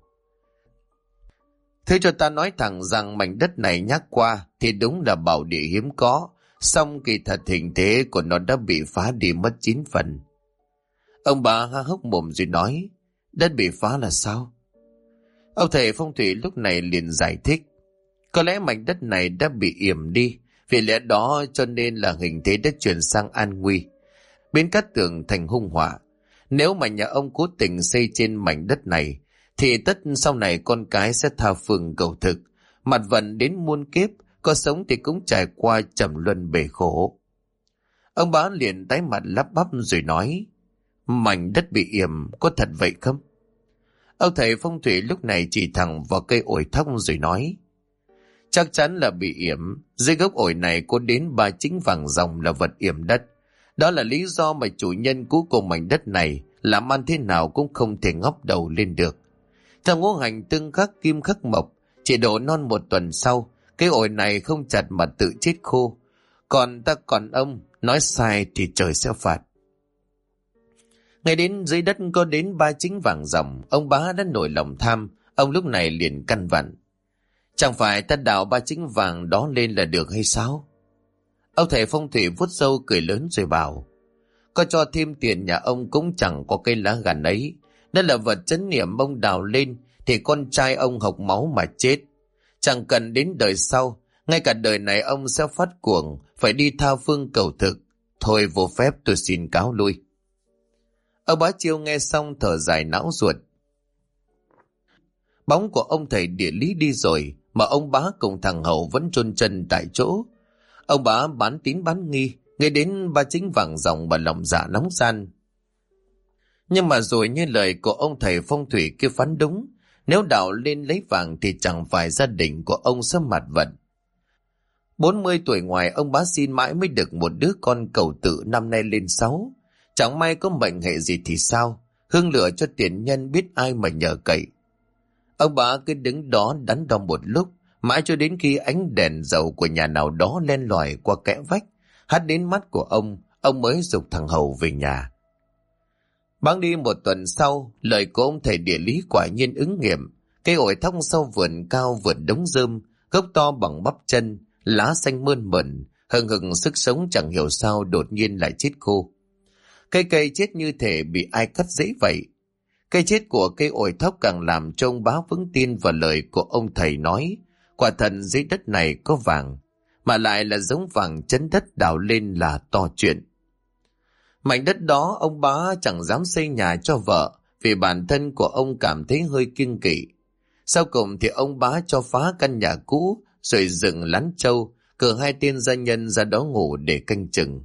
thế cho ta nói thẳng rằng mảnh đất này nhắc qua thì đúng là bảo địa hiếm có, song kỳ thật hình thế của nó đã bị phá đi mất 9 phần. Ông Bá há hốc mồm rồi nói: đất bị phá là sao? Ông thầy phong thủy lúc này liền giải thích: có lẽ mảnh đất này đã bị yểm đi, vì lẽ đó cho nên là hình thế đã chuyển sang an nguy, biến cát tường thành hung họa. Nếu mà nhà ông cố tình xây trên mảnh đất này thì tất sau này con cái sẽ tha phương cầu thực, mặt vận đến muôn kiếp, có sống thì cũng trải qua trầm luân bể khổ. Ông Bá liền tái mặt lắp bắp rồi nói: mảnh đất bị yểm có thật vậy không? Ông thầy phong thủy lúc này chỉ thẳng vào cây ổi thóc rồi nói: chắc chắn là bị yểm. Dưới gốc ổi này có đến 3 chính vàng ròng là vật yểm đất. Đó là lý do mà chủ nhân cuối cùng mảnh đất này làm ăn thế nào cũng không thể ngóc đầu lên được. Theo ngũ hành tương khắc kim khắc mộc, chỉ độ non 1 tuần sau, cái ổi này không chặt mà tự chết khô. Còn ông nói sai thì trời sẽ phạt. Ngay đến dưới đất có đến 3 chính vàng ròng, ông Bá đã nổi lòng tham. Ông lúc này liền căn vặn: chẳng phải ta đào 3 chính vàng đó lên là được hay sao? Ông thầy phong thủy vuốt râu cười lớn rồi bảo: có cho thêm tiền nhà ông cũng chẳng có cây lá gàn ấy. Đó là vật trấn niệm, ông đào lên thì con trai ông hộc máu mà chết. Chẳng cần đến đời sau, ngay cả đời này ông sẽ phát cuồng, phải đi tha phương cầu thực. Thôi vô phép, tôi xin cáo lui. Ông Bá Chiêu nghe xong thở dài não ruột. Bóng của ông thầy địa lý đi rồi, mà ông Bá cùng thằng Hậu vẫn chôn chân tại chỗ. Ông Bá bán tín bán nghi, nghe đến 3 chính vàng ròng mà lòng dạ nóng gian. Nhưng mà rồi như lời của ông thầy phong thủy kia phán đúng, nếu đào lên lấy vàng thì chẳng phải gia đình của ông sẽ mặt vận. 40 tuổi ngoài, ông Bá xin mãi mới được một đứa con cầu tự, năm nay lên 6. Chẳng may có mệnh hệ gì thì sao, hương lửa cho tiền nhân biết ai mà nhờ cậy. Ông Bá cứ đứng đó đắn đo một lúc, mãi cho đến khi ánh đèn dầu của nhà nào đó len lỏi qua kẽ vách, hắt đến mắt của ông mới giục thằng Hầu về nhà. Bẵng đi 1 tuần sau, lời của ông thầy địa lý quả nhiên ứng nghiệm. Cây ổi thóc sau vườn cao vượt đống rơm, gốc to bằng bắp chân, lá xanh mơn mởn, hừng hừng sức sống chẳng hiểu sao đột nhiên lại chết khô. Cây chết như thể bị ai cắt rễ vậy. Cây chết của cây ổi thóc càng làm cho ông Bá vững tin vào lời của ông thầy nói, quả thật dưới đất này có vàng, mà lại là giống vàng chấn đất đào lên là to chuyện. Mảnh đất đó ông Bá chẳng dám xây nhà cho vợ, vì bản thân của ông cảm thấy hơi kiêng kỵ. Sau cùng thì ông Bá cho phá căn nhà cũ, rồi dựng lán trâu, cử 2 tên gia nhân ra đó ngủ để canh chừng.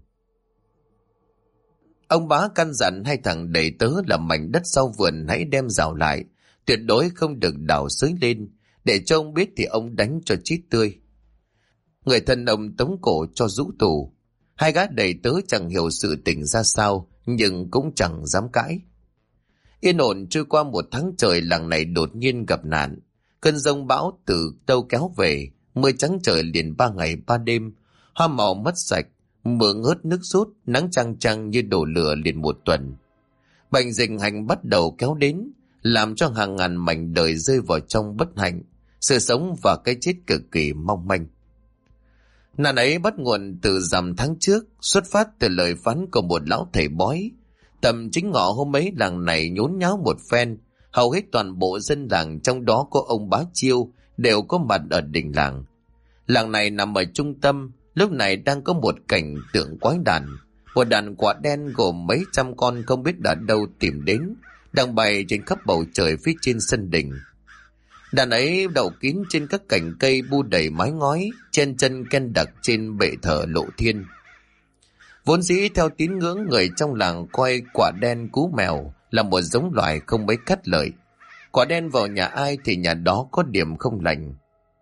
Ông Bá căn dặn 2 thằng đầy tớ là mảnh đất sau vườn hãy đem rào lại, tuyệt đối không được đào xới lên, để cho ông biết thì ông đánh cho chết tươi. Người thân ông tống cổ cho rũ tù. 2 gã đầy tớ chẳng hiểu sự tình ra sao, nhưng cũng chẳng dám cãi. Yên ổn trôi qua 1 tháng trời, làng này đột nhiên gặp nạn. Cơn giông bão từ đâu kéo về, mưa trắng trời liền 3 ngày 3 đêm, hoa màu mất sạch, mưa ngớt nước rút, nắng chang chang như đổ lửa liền 1 tuần. Bệnh dịch hành bắt đầu kéo đến, làm cho hàng ngàn mảnh đời rơi vào trong bất hạnh, sự sống và cái chết cực kỳ mong manh. Nạn ấy bắt nguồn từ rằm tháng trước, xuất phát từ lời phán của một lão thầy bói. Tầm chính ngọ hôm ấy, làng này nhốn nháo một phen, hầu hết toàn bộ dân làng, trong đó có ông Bá Chiêu, đều có mặt ở đình làng. Làng này nằm ở trung tâm, lúc này đang có một cảnh tượng quái đản. Một đàn quạ đen gồm mấy trăm con không biết đã đâu tìm đến, đang bay trên khắp bầu trời phía trên sân đình. Đàn ấy đậu kín trên các cành cây bu đầy mái ngói, trên chân ken đặc trên bệ thờ lộ thiên. Vốn dĩ theo tín ngưỡng, người trong làng coi quả đen cú mèo là một giống loài không mấy cắt lợi. Quả đen vào nhà ai thì nhà đó có điểm không lành.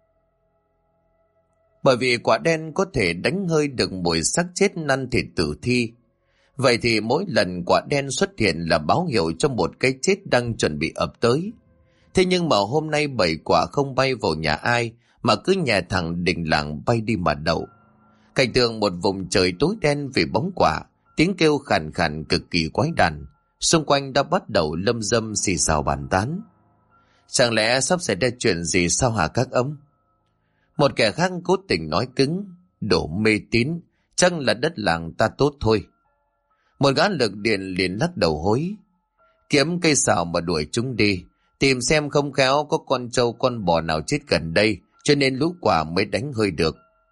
Bởi vì quả đen có thể đánh hơi được mùi xác chết năn thịt tử thi. Vậy thì mỗi lần quả đen xuất hiện là báo hiệu cho một cái chết đang chuẩn bị ập tới. Thế nhưng mà hôm nay 7 quả không bay vào nhà ai, mà cứ nhà thẳng đình làng bay đi mà đậu. Cảnh tượng một vùng trời tối đen vì bóng quả, tiếng kêu khàn khàn cực kỳ quái đản. Xung quanh đã bắt đầu lâm dâm xì xào bàn tán. Chẳng lẽ sắp xảy ra chuyện gì sao hả các ông? Một kẻ khác cố tình nói cứng, đổ mê tín, chắc là đất làng ta tốt thôi. Một gã lực điện liền lắc đầu hối. Kiếm cây sào mà đuổi chúng đi, tìm xem không khéo có con trâu con bò nào chết gần đây, cho nên lũ quả mới đánh hơi được.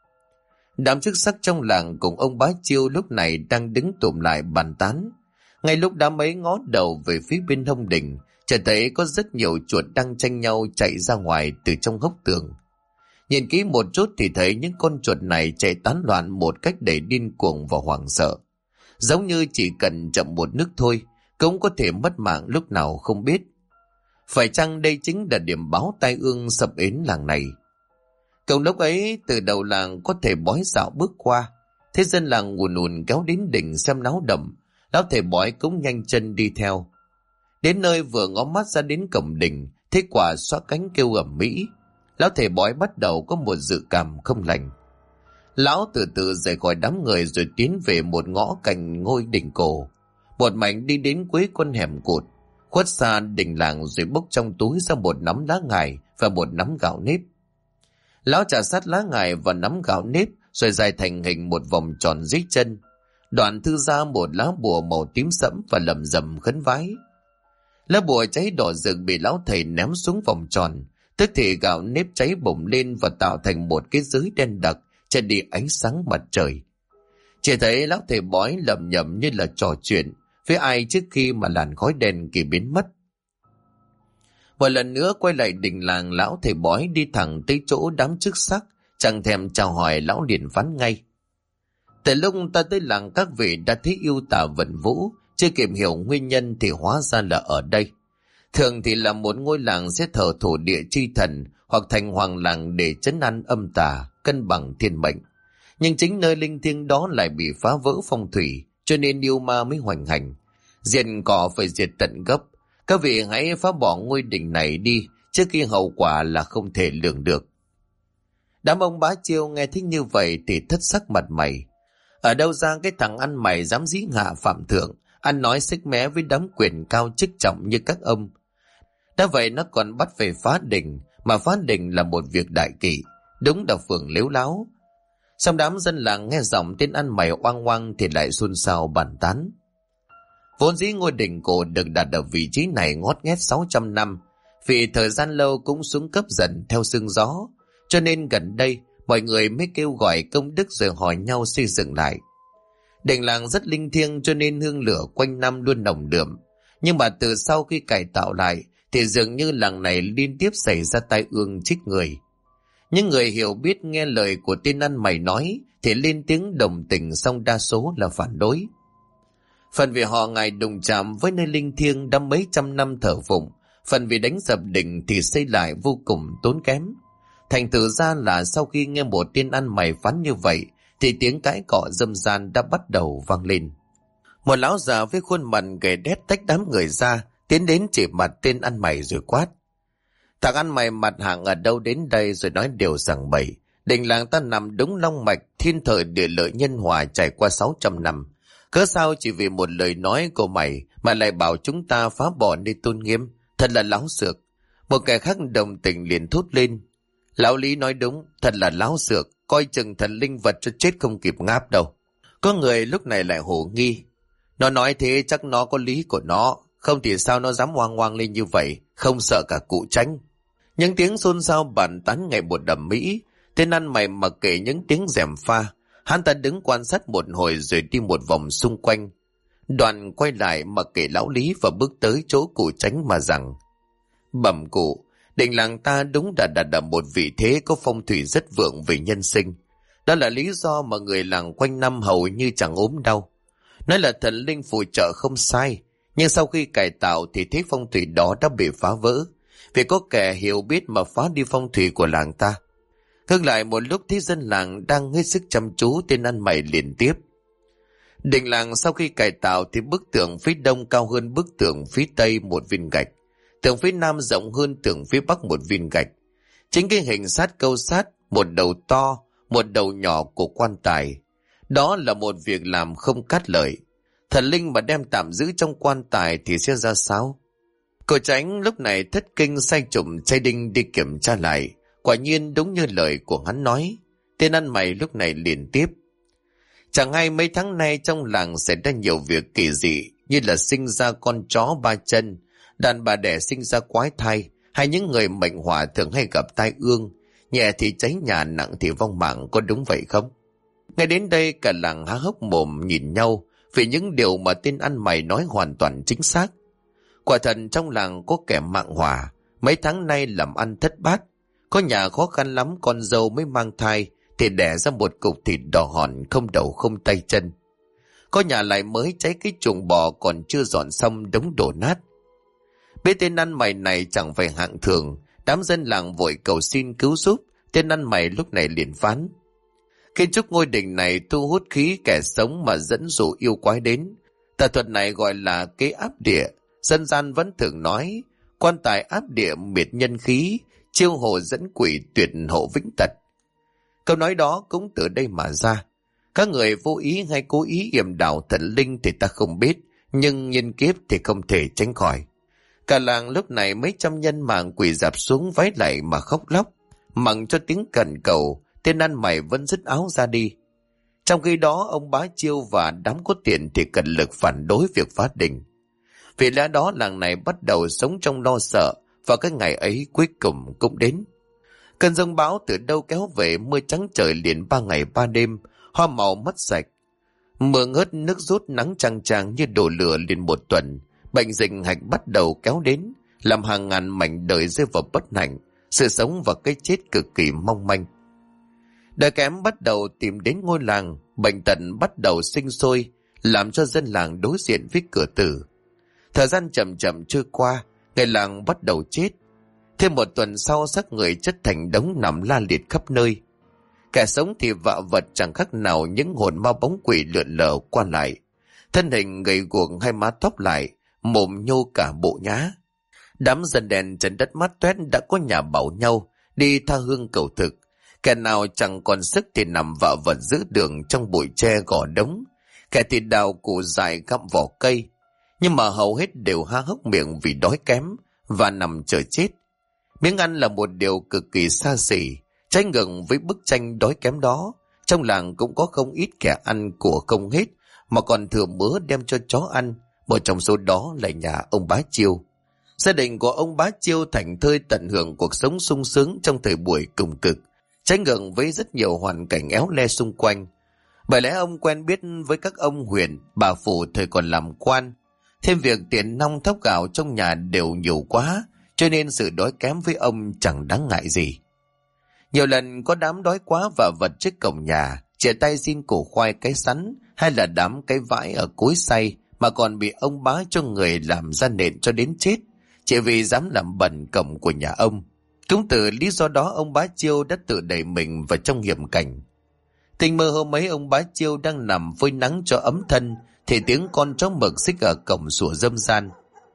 Đám chức sắc trong làng cùng ông Bá Chiêu lúc này đang đứng tụm lại bàn tán. Ngay lúc đám ấy ngó đầu về phía bên hông đình, chợt thấy có rất nhiều chuột đang tranh nhau chạy ra ngoài từ trong góc tường. Nhìn kỹ một chút thì thấy những con chuột này chạy tán loạn một cách đầy điên cuồng và hoảng sợ. Giống như chỉ cần chậm một nước thôi, cũng có thể mất mạng lúc nào không biết. Phải chăng đây chính là điểm báo tai ương sập ến làng này? Cùng lúc ấy, từ đầu làng có thể bói dạo bước qua. Thế dân làng ùn ùn kéo đến đỉnh xem náo động. Lão thầy bói cũng nhanh chân đi theo. Đến nơi vừa ngó mắt ra đến cổng đình, thế quả xóa cánh kêu ầm ĩ. Lão thầy bói bắt đầu có một dự cảm không lành. Lão từ từ rời khỏi đám người rồi tiến về một ngõ cạnh ngôi đình cổ. Một mảnh đi đến cuối con hẻm cụt, khuất xa đình làng rồi bốc trong túi ra một nắm lá ngải và một nắm gạo nếp. Lão chà sát lá ngải và nắm gạo nếp rồi dài thành hình một vòng tròn dưới chân. Đoạn thư ra một lá bùa màu tím sẫm và lầm rầm khấn vái. Lá bùa cháy đỏ rực bị lão thầy ném xuống vòng tròn, tức thì gạo nếp cháy bùng lên và tạo thành một cái giới đen đặc che đi ánh sáng mặt trời. Chỉ thấy lão thầy bói lẩm nhẩm như là trò chuyện với ai trước khi mà làn khói đen kỳ biến mất. Một lần nữa quay lại đình làng, lão thầy bói đi thẳng tới chỗ đám chức sắc, chẳng thèm chào hỏi lão liền phán ngay. Từ lúc ta tới làng các vị đã thấy yêu tả vận vũ, chưa kịp hiểu nguyên nhân thì hóa ra là ở đây. Thường thì là một ngôi làng sẽ thờ thổ địa chi thần hoặc thành hoàng làng để trấn an âm tà, cân bằng thiên mệnh. Nhưng chính nơi linh thiêng đó lại bị phá vỡ phong thủy, cho nên yêu ma mới hoành hành. Diệt cỏ phải diệt tận gốc. Các vị hãy phá bỏ ngôi đình này đi, trước khi hậu quả là không thể lường được. Đám ông Bá Chiêu nghe thích như vậy thì thất sắc mặt mày. Ở đâu ra cái thằng ăn mày dám dí hạ phạm thượng, ăn nói xích mé với đám quyền cao chức trọng như các ông. Đã vậy nó còn bắt về phá đình, mà phá đình là một việc đại kỵ, đúng là phường lếu láo. Xong đám dân làng nghe giọng tên ăn mày oang oang thì lại xôn xao bàn tán. Vốn dĩ ngôi đình cổ được đặt ở vị trí này ngót nghét 600 năm, vì thời gian lâu cũng xuống cấp dần theo sương gió, cho nên gần đây mọi người mới kêu gọi công đức rồi hỏi nhau xây dựng lại. Đình làng rất linh thiêng cho nên hương lửa quanh năm luôn nồng đượm, nhưng mà từ sau khi cải tạo lại thì dường như làng này liên tiếp xảy ra tai ương chết người. Những người hiểu biết nghe lời của tên ăn mày nói thì lên tiếng đồng tình, song đa số là phản đối. Phần vì họ ngại đụng chạm với nơi linh thiêng đã mấy trăm năm thờ phụng, phần vì đánh dập đình thì xây lại vô cùng tốn kém. Thành thử ra là sau khi nghe một tên ăn mày phán như vậy thì tiếng cãi cọ râm ran đã bắt đầu vang lên. Một lão già với khuôn mặt gầy đét tách đám người ra, tiến đến chỉ mặt tên ăn mày rồi quát: "Thằng ăn mày mặt hạng ở đâu đến đây rồi nói điều sằng bậy? Đình làng ta nằm đúng long mạch thiên thời địa lợi nhân hòa trải qua 600 năm. Cớ sao chỉ vì một lời nói của mày mà lại bảo chúng ta phá bỏ nơi tôn nghiêm? Thật là láo xược." Một kẻ khác đồng tình liền thốt lên: "Lão Lý nói đúng, thật là láo xược, coi chừng thần linh vật cho chết không kịp ngáp đâu." Có người lúc này lại hổ nghi: "Nó nói thế chắc nó có lý của nó, không thì sao nó dám oang oang lên như vậy, không sợ cả cụ Tránh." Những tiếng xôn xao bàn tán ngày một đầm mỹ. Tên ăn mày mặc kệ những tiếng gièm pha, hắn ta đứng quan sát một hồi rồi đi một vòng xung quanh. Đoàn quay lại mặc kệ lão Lý và bước tới chỗ cụ Tránh mà rằng: "Bẩm cụ, đình làng ta đúng đã đặt ở một vị thế có phong thủy rất vượng về nhân sinh. Đó là lý do mà người làng quanh năm hầu như chẳng ốm đau. Nói là thần linh phù trợ không sai, nhưng sau khi cải tạo thì thế phong thủy đó đã bị phá vỡ, vì có kẻ hiểu biết mà phá đi phong thủy của làng ta." Ngưng lại một lúc thấy dân làng đang hết sức chăm chú, tên ăn mày liền tiếp: "Đình làng sau khi cải tạo thì bức tường phía đông cao hơn bức tường phía tây một viên gạch, tường phía nam rộng hơn tường phía bắc một viên gạch. Chính cái hình sát câu sát, một đầu to, một đầu nhỏ của quan tài, đó là một việc làm không cát lợi. Thần linh mà đem tạm giữ trong quan tài thì sẽ ra sao?" Cô Tránh lúc này thất kinh say trùm chai đinh đi kiểm tra lại, quả nhiên đúng như lời của hắn nói. Tên ăn mày lúc này liền tiếp: "Chẳng hay mấy tháng nay trong làng xảy ra nhiều việc kỳ dị, như là sinh ra con chó ba chân, đàn bà đẻ sinh ra quái thai, hay những người mệnh hỏa thường hay gặp tai ương, nhẹ thì cháy nhà, nặng thì vong mạng, có đúng vậy không?" Ngay đến đây cả làng há hốc mồm nhìn nhau, vì những điều mà tên ăn mày nói hoàn toàn chính xác. Quả thật trong làng có kẻ mạng hỏa, mấy tháng nay làm ăn thất bát. Có nhà khó khăn lắm con dâu mới mang thai thì đẻ ra một cục thịt đỏ hòn, không đầu không tay chân. Có nhà lại mới cháy cái chuồng bò còn chưa dọn xong đống đổ nát. Biết tên ăn mày này chẳng phải hạng thường, đám dân làng vội cầu xin cứu giúp. Tên ăn mày lúc này liền phán: "Kiến trúc ngôi đình này thu hút khí kẻ sống mà dẫn dụ yêu quái đến. Tà thuật này gọi là kế áp địa. Dân gian vẫn thường nói quan tài áp địa miệt nhân khí, chiêu hồ dẫn quỷ tuyệt hộ vĩnh tật." Câu nói đó cũng từ đây mà ra. Các người vô ý hay cố ý yểm đảo thần linh thì ta không biết, nhưng nhân kiếp thì không thể tránh khỏi. Cả làng lúc này mấy trăm nhân mạng quỳ rạp xuống vái lạy mà khóc lóc. Mặc cho tiếng cẩn cầu, tên ăn mày vẫn dứt áo ra đi. Trong khi đó ông bá Chiêu và đám có tiền thì cật lực phản đối việc phá đình. Vì lẽ đó làng này bắt đầu sống trong lo sợ, và cái ngày ấy cuối cùng cũng đến. Cơn giông bão từ đâu kéo về, mưa trắng trời liền 3 ngày 3 đêm, hoa màu mất sạch. Mưa ngớt nước rút, nắng chang chang như đổ lửa liền 1 tuần. Bệnh dịch hạch bắt đầu kéo đến, làm hàng ngàn mảnh đời rơi vào bất hạnh, sự sống và cái chết cực kỳ mong manh. Đời kém bắt đầu tìm đến ngôi làng, bệnh tật bắt đầu sinh sôi, làm cho dân làng đối diện với cửa tử. Thời gian chậm chậm trôi qua, người làng bắt đầu chết. Thêm 1 tuần sau, xác người chất thành đống nằm la liệt khắp nơi. Kẻ sống thì vạ vật chẳng khác nào những hồn ma bóng quỷ lượn lờ qua lại. Thân hình gầy guộc, hai má thóp lại, mồm nhô cả bộ nhá. Đám dân đèn trên đất mát toét đã có nhà bảo nhau đi tha hương cầu thực. Kẻ nào chẳng còn sức thì nằm vạ vật giữa đường trong bụi tre gò đống. Kẻ thì đào củ dại gặm vỏ cây. Nhưng mà hầu hết đều há hốc miệng vì đói kém và nằm chờ chết. Miếng ăn là một điều cực kỳ xa xỉ, trái ngược với bức tranh đói kém đó Trong làng cũng có không ít kẻ ăn của không hết, mà còn thừa mứa đem cho chó ăn. Một trong số đó là nhà ông Bá Chiêu. Gia đình của ông Bá Chiêu thảnh thơi tận hưởng cuộc sống sung sướng trong thời buổi cùng cực, trái ngược với rất nhiều hoàn cảnh éo le xung quanh. Bởi lẽ ông quen biết với các ông huyện, bà phủ thời còn làm quan. Thêm việc tiền nong thóc gạo trong nhà đều nhiều quá, cho nên sự đói kém với ông chẳng đáng ngại gì. Nhiều lần có đám đói quá và vật trước cổng nhà, chìa tay xin củ khoai cái sắn hay là đám cái vãi ở cối xay mà còn bị ông Bá cho người làm ra nện cho đến chết, chỉ vì dám làm bẩn cổng của nhà ông. Cũng từ lý do đó ông Bá Chiêu đã tự đẩy mình vào trong hiểm cảnh. Tình mơ hôm ấy ông Bá Chiêu đang nằm phơi nắng cho ấm thân thì tiếng con chó mực xích ở cổng sủa râm ran.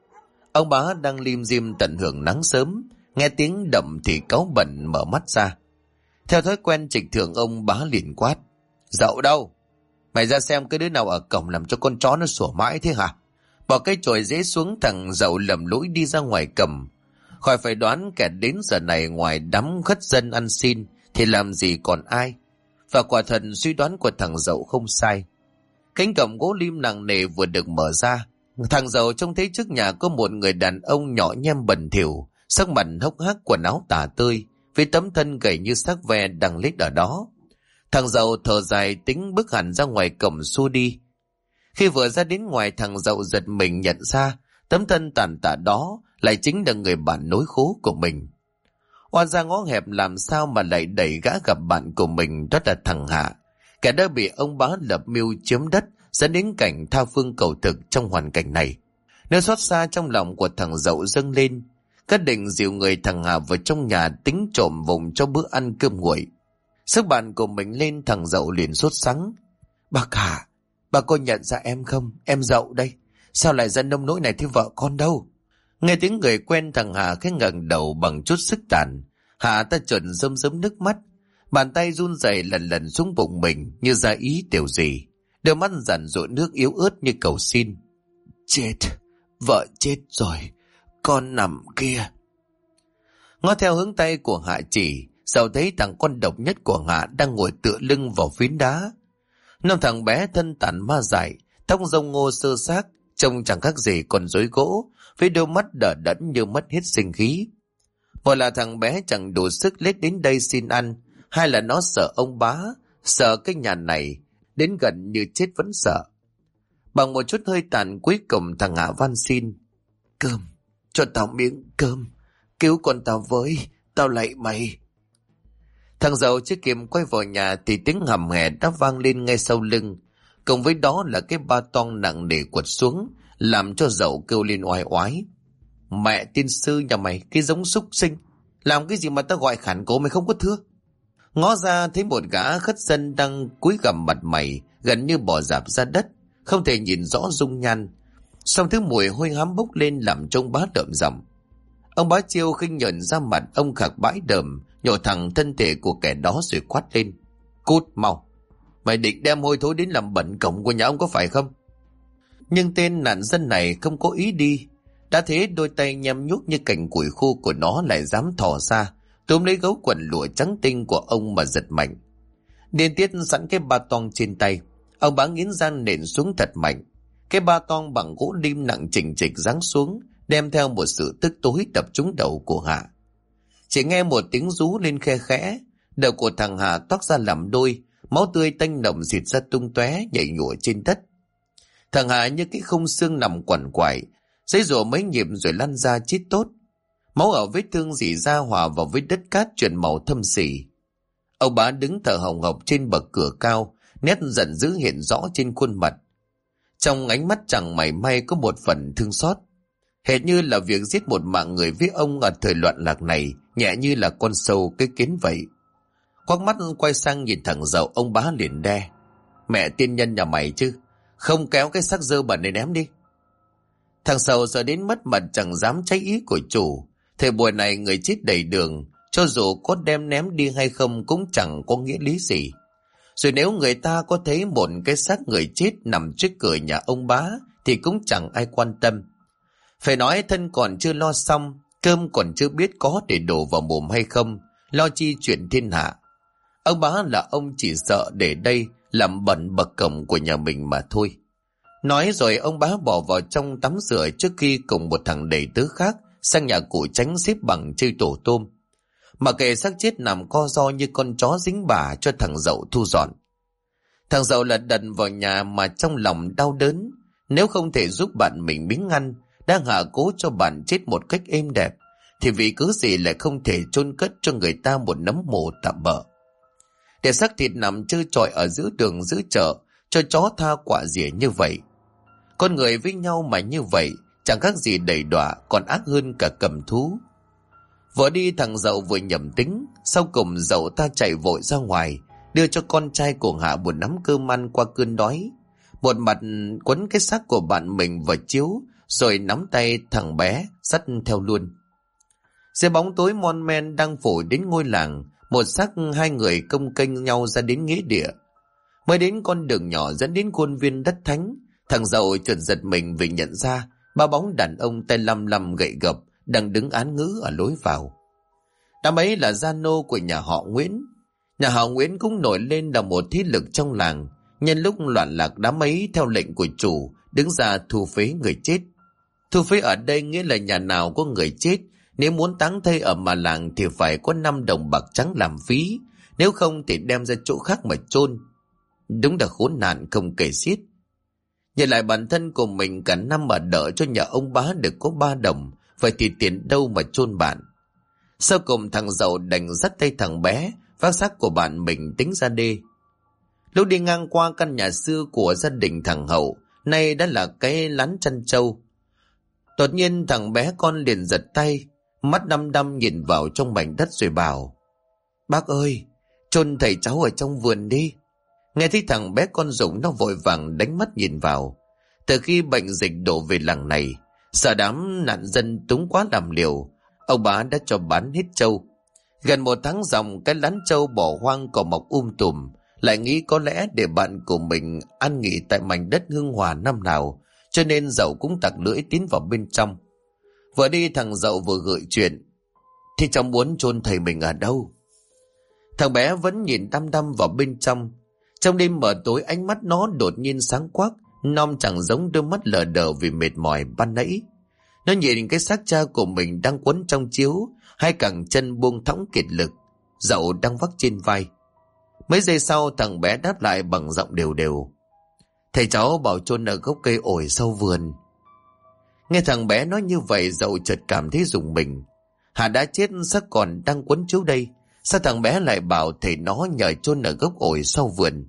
Ông Bá đang lim dim tận hưởng nắng sớm, nghe tiếng động thì cáu bẩn mở mắt ra. Theo thói quen trịch thượng ông Bá liền quát: "Dậu đâu? Mày ra xem cái đứa nào ở cổng làm cho con chó nó sủa mãi thế hả?" Bỏ cái chổi dễ xuống, thằng Dậu lầm lũi đi ra ngoài cầm. Khỏi phải đoán, kẻ đến giờ này ngoài đám khất dân ăn xin thì làm gì còn ai. Và quả thật suy đoán của thằng Dậu không sai. Cánh cổng gỗ lim nặng nề vừa được mở ra, thằng Dậu trông thấy trước nhà có một người đàn ông nhỏ nhem bẩn thỉu, sắc mặt hốc hác, quần áo tả tơi, với tấm thân gầy như xác ve đang lết ở đó. Thằng Dậu thở dài tính bước hẳn ra ngoài cổng xua đi. Khi vừa ra đến ngoài, thằng Dậu giật mình nhận ra tấm thân tàn tạ đó lại chính là người bạn nối khố của mình. Oan ra ngõ hẹp làm sao mà lại đẩy gã gặp bạn của mình, đó là thằng Hạ, kẻ đã bị ông Bá lập mưu chiếm đất, dẫn đến cảnh tha phương cầu thực trong hoàn cảnh này. Nếu xót xa trong lòng của thằng Dậu dâng lên, các định dìu người thằng Hạ vào trong nhà tính trộm vùng cho bữa ăn cơm nguội. Sức bạn của mình lên, thằng Dậu liền sốt sắng: "Bác Hạ, bà có nhận ra em không? Em Dậu đây. Sao lại ra nông nỗi này thế, vợ con đâu?" Nghe tiếng người quen, thằng Hà khẽ ngẩng đầu bằng chút sức tàn. Hà ta trợn rơm rớm nước mắt, bàn tay run rẩy lần lần xuống bụng mình như ra ý điều gì. Đôi mắt giàn rụa nước yếu ớt như cầu xin. "Chết, vợ chết rồi, con nằm kia." Ngó theo hướng tay của Hạ chỉ, Dậu thấy thằng con độc nhất của Hạ đang ngồi tựa lưng vào phiến đá. Năm thằng bé thân tàn ma dại, tóc rông ngô sơ xác, trông chẳng khác gì con rối gỗ, với đôi mắt đờ đẫn như mất hết sinh khí. Một là thằng bé chẳng đủ sức lết đến đây xin ăn, hai là nó sợ ông Bá, sợ cái nhà này, đến gần như chết vẫn sợ. Bằng một chút hơi tàn cuối cùng, thằng Hạ van xin: "Cơm, cho tao miếng cơm, cứu con tao với, tao lạy mày." Thằng Dậu chưa kịp quay vào nhà thì tiếng hầm hè đã vang lên ngay sau lưng, cùng với đó là cái ba toang nặng nề quật xuống, làm cho Dậu kêu lên oai oái: "Mẹ tiên sư nhà mày, cái giống súc sinh, làm cái gì mà tao gọi khản cổ mày không có thưa?" Ngó ra thấy một gã khất dân đang cúi gằm mặt mày, gần như bò rạp ra đất, không thể nhìn rõ dung nhan. Song thứ mùi hôi hám bốc lên làm trông Bá đượm rầm. Ông Bá Chiêu khinh nhợn ra mặt, ông khạc bãi đờm nhổ thẳng thân thể của kẻ đó rồi quát lên: "Cút mau! Mày định đem hôi thối đến làm bẩn cổng của nhà ông có phải không?" Nhưng tên nạn dân này không có ý đi. Đã thế đôi tay nhem nhuốc như cành củi khô của nó lại dám thò ra túm lấy gấu quần lụa trắng tinh của ông mà giật mạnh. Điên tiết sẵn cái ba toang trên tay, ông Bá nghiến răng nện xuống thật mạnh. Cái ba toang bằng gỗ lim nặng chình chịch giáng xuống, đem theo một sự tức tối đập trúng đầu của Hạ. Chỉ nghe một tiếng rú lên khe khẽ, đầu của thằng Hạ toác ra làm đôi, máu tươi tanh nồng xịt ra tung tóe nhảy nhụa trên đất. Thằng Hạ như cái khung xương nằm quằn quại, giãy giụa mấy nhịp rồi lăn ra chết tốt. Máu ở vết thương rỉ ra hòa vào với đất cát chuyển màu thâm sỉ. Ông Bá đứng thở hồng hộc trên bậc cửa cao, nét giận dữ hiện rõ trên khuôn mặt. Trong ánh mắt chẳng mảy may có một phần thương xót, hệt như là việc giết một mạng người với ông ở thời loạn lạc này nhẹ như là con sâu cái kiến vậy. Quắc mắt quay sang nhìn thằng Dậu, ông Bá liền đe: "Mẹ tiên nhân nhà mày chứ, không kéo cái xác dơ bẩn này ném đi." Thằng Sầu sợ đến mất mặt chẳng dám trái ý của chủ. Thời buổi này người chết đầy đường, cho dù có đem ném đi hay không cũng chẳng có nghĩa lý gì. Rồi nếu người ta có thấy một cái xác người chết nằm trước cửa nhà ông Bá thì cũng chẳng ai quan tâm. Phải nói thân còn chưa lo xong, cơm còn chưa biết có để đổ vào mồm hay không, lo chi chuyện thiên hạ. Ông bá là ông chỉ sợ để đây làm bẩn bậc cổng của nhà mình mà thôi. Nói rồi ông bá bỏ vào trong tắm rửa trước khi cùng một thằng đầy tớ khác sang nhà cụ Tránh xếp bằng chơi tổ tôm. Mà kệ xác chết nằm co ro như con chó dính bả cho thằng Dậu thu dọn. Thằng Dậu lật đật vào nhà mà trong lòng đau đớn. Nếu không thể giúp bạn mình miếng ăn, đang hạ cố cho bạn chết một cách êm đẹp, thì vì cứ gì lại không thể chôn cất cho người ta một nấm mồ tạm bợ. Để xác thịt nằm trơ trọi ở giữa đường giữa chợ, cho chó tha quả rỉa như vậy. Con người với nhau mà như vậy, chẳng khác gì đầy đọa, còn ác hơn cả cầm thú. Vừa đi thằng Dậu vừa nhầm tính, sau cùng Dậu ta chạy vội ra ngoài, đưa cho con trai của Hạ một nắm cơm ăn qua cơn đói. Một mặt quấn cái xác của bạn mình vào chiếu, rồi nắm tay thằng bé dắt theo luôn. Dưới bóng tối mon men đang phủ đến ngôi làng, một xác hai người công kênh nhau ra đến nghĩa địa. Mới đến con đường nhỏ dẫn đến khuôn viên đất thánh, thằng Dậu chợt giật mình vì nhận ra ba bóng đàn ông tay lăm lăm gậy gộc đang đứng án ngữ ở lối vào. Đám ấy là gia nô của nhà họ Nguyễn. Nhà họ Nguyễn cũng nổi lên là một thế lực trong làng. Nhân lúc loạn lạc, đám ấy theo lệnh của chủ đứng ra thu phế người chết. Thu phế ở đây nghĩa là nhà nào có người chết, nếu muốn táng thây ở mà làng thì phải có 5 đồng bạc trắng làm phí, nếu không thì đem ra chỗ khác mà chôn. Đúng là khốn nạn không kể xiết. Nhìn lại bản thân của mình cả năm mà đợi cho nhà ông bá được có 3 đồng, vậy thì tiền đâu mà chôn bạn. Sau cùng thằng Dậu đành dắt tay thằng bé vác xác của bạn mình tính ra đê. Lúc đi ngang qua căn nhà xưa của gia đình thằng Hậu, nay đã là cái lán chăn trâu. Đột nhiên thằng bé con liền giật tay, mắt đăm đăm nhìn vào trong mảnh đất rồi bảo: "Bác ơi, chôn thầy cháu ở trong vườn đi." Nghe thấy thằng bé con Dũng, nó vội vàng đánh mắt nhìn vào. Từ khi bệnh dịch đổ về làng này, sợ đám nạn dân túng quá làm liều, ông bá đã cho bán hết trâu. Gần 1 tháng dòng, cái lán trâu bỏ hoang cỏ mọc tùm, lại nghĩ có lẽ để bạn của mình ăn nghỉ tại mảnh đất hương hòa năm nào, cho nên Dậu cũng tặc lưỡi tiến vào bên trong. Vừa đi thằng Dậu vừa gợi chuyện: "Thì cháu muốn chôn thầy mình ở đâu?" Thằng bé vẫn nhìn đăm đăm vào bên trong. Trong đêm mờ tối, ánh mắt nó đột nhiên sáng quắc, non chẳng giống đôi mắt lờ đờ vì mệt mỏi ban nãy. Nó nhìn cái xác cha của mình đang quấn trong chiếu, hai cẳng chân buông thõng kiệt lực, Dậu đang vác trên vai. Mấy giây sau thằng bé đáp lại bằng giọng đều đều: "Thầy cháu bảo chôn ở gốc cây ổi sau vườn." Nghe thằng bé nói như vậy, Dậu chợt cảm thấy rùng mình. Hà đã chết, xác còn đang quấn chiếu đây, sao thằng bé lại bảo thầy nó nhờ chôn ở gốc ổi sau vườn?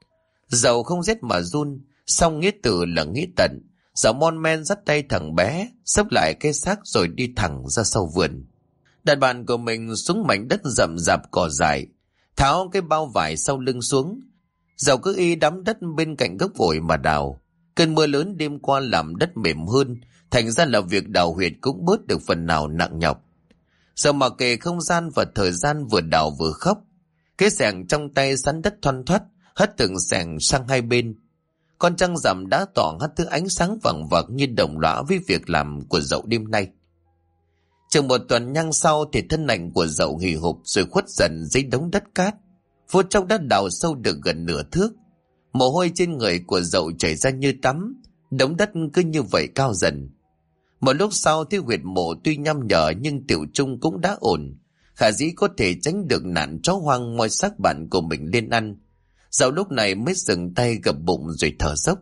Dậu không rét mà run, song nghĩa tử là nghĩa tận. Dậu mon men dắt tay thằng bé xốc lại cái xác rồi đi thẳng ra sau vườn. Đặt bàn của mình xuống mảnh đất rậm rạp cỏ dại, tháo cái bao vải sau lưng xuống. Dậu cứ y đắm đất bên cạnh gốc ổi mà đào. Cơn mưa lớn đêm qua làm đất mềm hơn, thành ra là việc đào huyệt cũng bớt được phần nào nặng nhọc. Dậu mặc kệ không gian và thời gian, vừa đào vừa khóc. Cái xẻng trong tay sắn đất thoăn thoắt, hất từng xẻng sang hai bên. Con trăng rằm đã tỏ hắt thứ ánh sáng vàng vặc như đồng lõa với việc làm của Dậu đêm nay. Chừng 1 tuần nhang sau thì thân ảnh của Dậu hì hục rồi khuất dần dưới đống đất cát. Phút chốc đã đào sâu được gần nửa thước. Mồ hôi trên người của Dậu chảy ra như tắm. Đống đất cứ như vậy cao dần. Một lúc sau thì huyệt mộ tuy nhăm nhở nhưng tiểu chung cũng đã ổn. Khả dĩ có thể tránh được nạn chó hoang moi xác bạn của mình lên ăn. Dậu lúc này mới dừng tay gập bụng rồi thở dốc.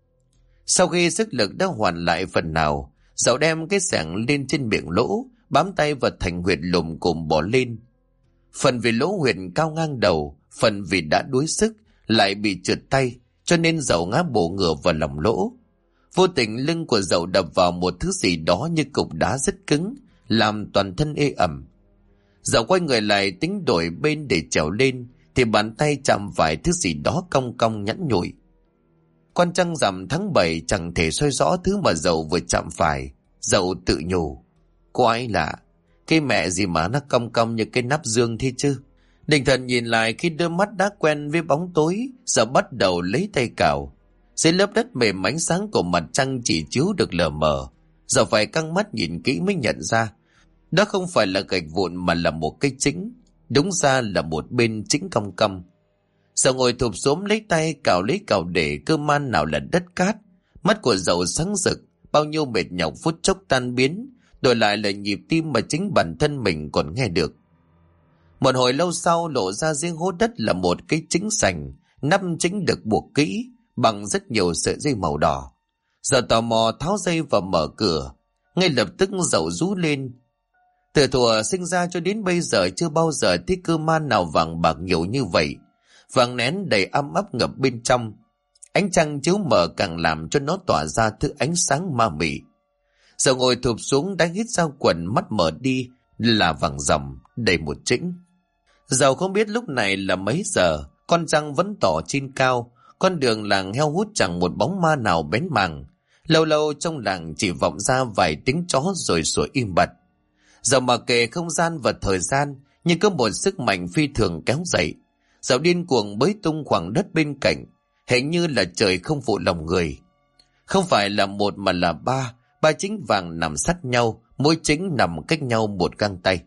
Sau khi sức lực đã hoàn lại phần nào, Dậu đem cái xẻng lên trên miệng lỗ, bám tay vào thành huyệt lùm cùm bỏ lên. Phần vì lỗ huyệt cao ngang đầu, phần vì đã đuối sức, lại bị trượt tay, cho nên Dậu ngã bổ ngửa vào lòng lỗ. Vô tình lưng của Dậu đập vào một thứ gì đó như cục đá rất cứng, làm toàn thân ê ẩm. Dậu quay người lại tính đổi bên để trèo lên, thì bàn tay chạm phải thứ gì đó cong cong nhẵn nhụi. Con trăng rằm tháng 7 chẳng thể soi rõ thứ mà Dậu vừa chạm phải. Dậu tự nhủ: "Quái lạ, cái mẹ gì mà nó cong cong như cái nắp dương thế chứ?" Định thần nhìn lại, khi đôi mắt đã quen với bóng tối, Dậu bắt đầu lấy tay cào. Dưới lớp đất mềm, ánh sáng của mặt trăng chỉ chiếu được lờ mờ. Dậu phải căng mắt nhìn kỹ mới nhận ra đó không phải là gạch vụn mà là một cây chính. đúng ra là một bên chính cong cong. Dậu ngồi thụp xuống lấy tay cào lấy cào để cơ man nào là đất cát. Mắt của dậu sáng rực, bao nhiêu mệt nhọc phút chốc tan biến, đổi lại là nhịp tim mà chính bản thân mình còn nghe được. Một hồi lâu sau lộ ra dưới hố đất là một cái trứng sành, nắp trứng được buộc kỹ bằng rất nhiều sợi dây màu đỏ. Dậu tò mò tháo dây và mở cửa, ngay lập tức dậu rú lên. Từ thuở sinh ra cho đến bây giờ chưa bao giờ thấy cơ man nào vàng bạc nhiều như vậy. Vàng nén đầy ấm áp ngập bên trong. Ánh trăng chiếu mờ càng làm cho nó tỏa ra thứ ánh sáng ma mị. Dậu ngồi thụp xuống đánh hít ra quần, mắt mở đi là vàng ròng đầy một trĩnh. Dậu không biết lúc này là mấy giờ, con trăng vẫn tỏ trên cao, con đường làng heo hút chẳng một bóng ma nào bén mảng. Lâu lâu trong làng chỉ vọng ra vài tiếng chó rồi sủa im bặt. Dẫu mà kệ không gian và thời gian, nhưng có một sức mạnh phi thường kéo dậy. Dẫu điên cuồng bới tung khoảng đất bên cạnh, hình như là trời không phụ lòng người. Không phải là một mà là ba chính vàng nằm sát nhau, mỗi chính nằm cách nhau một găng tay.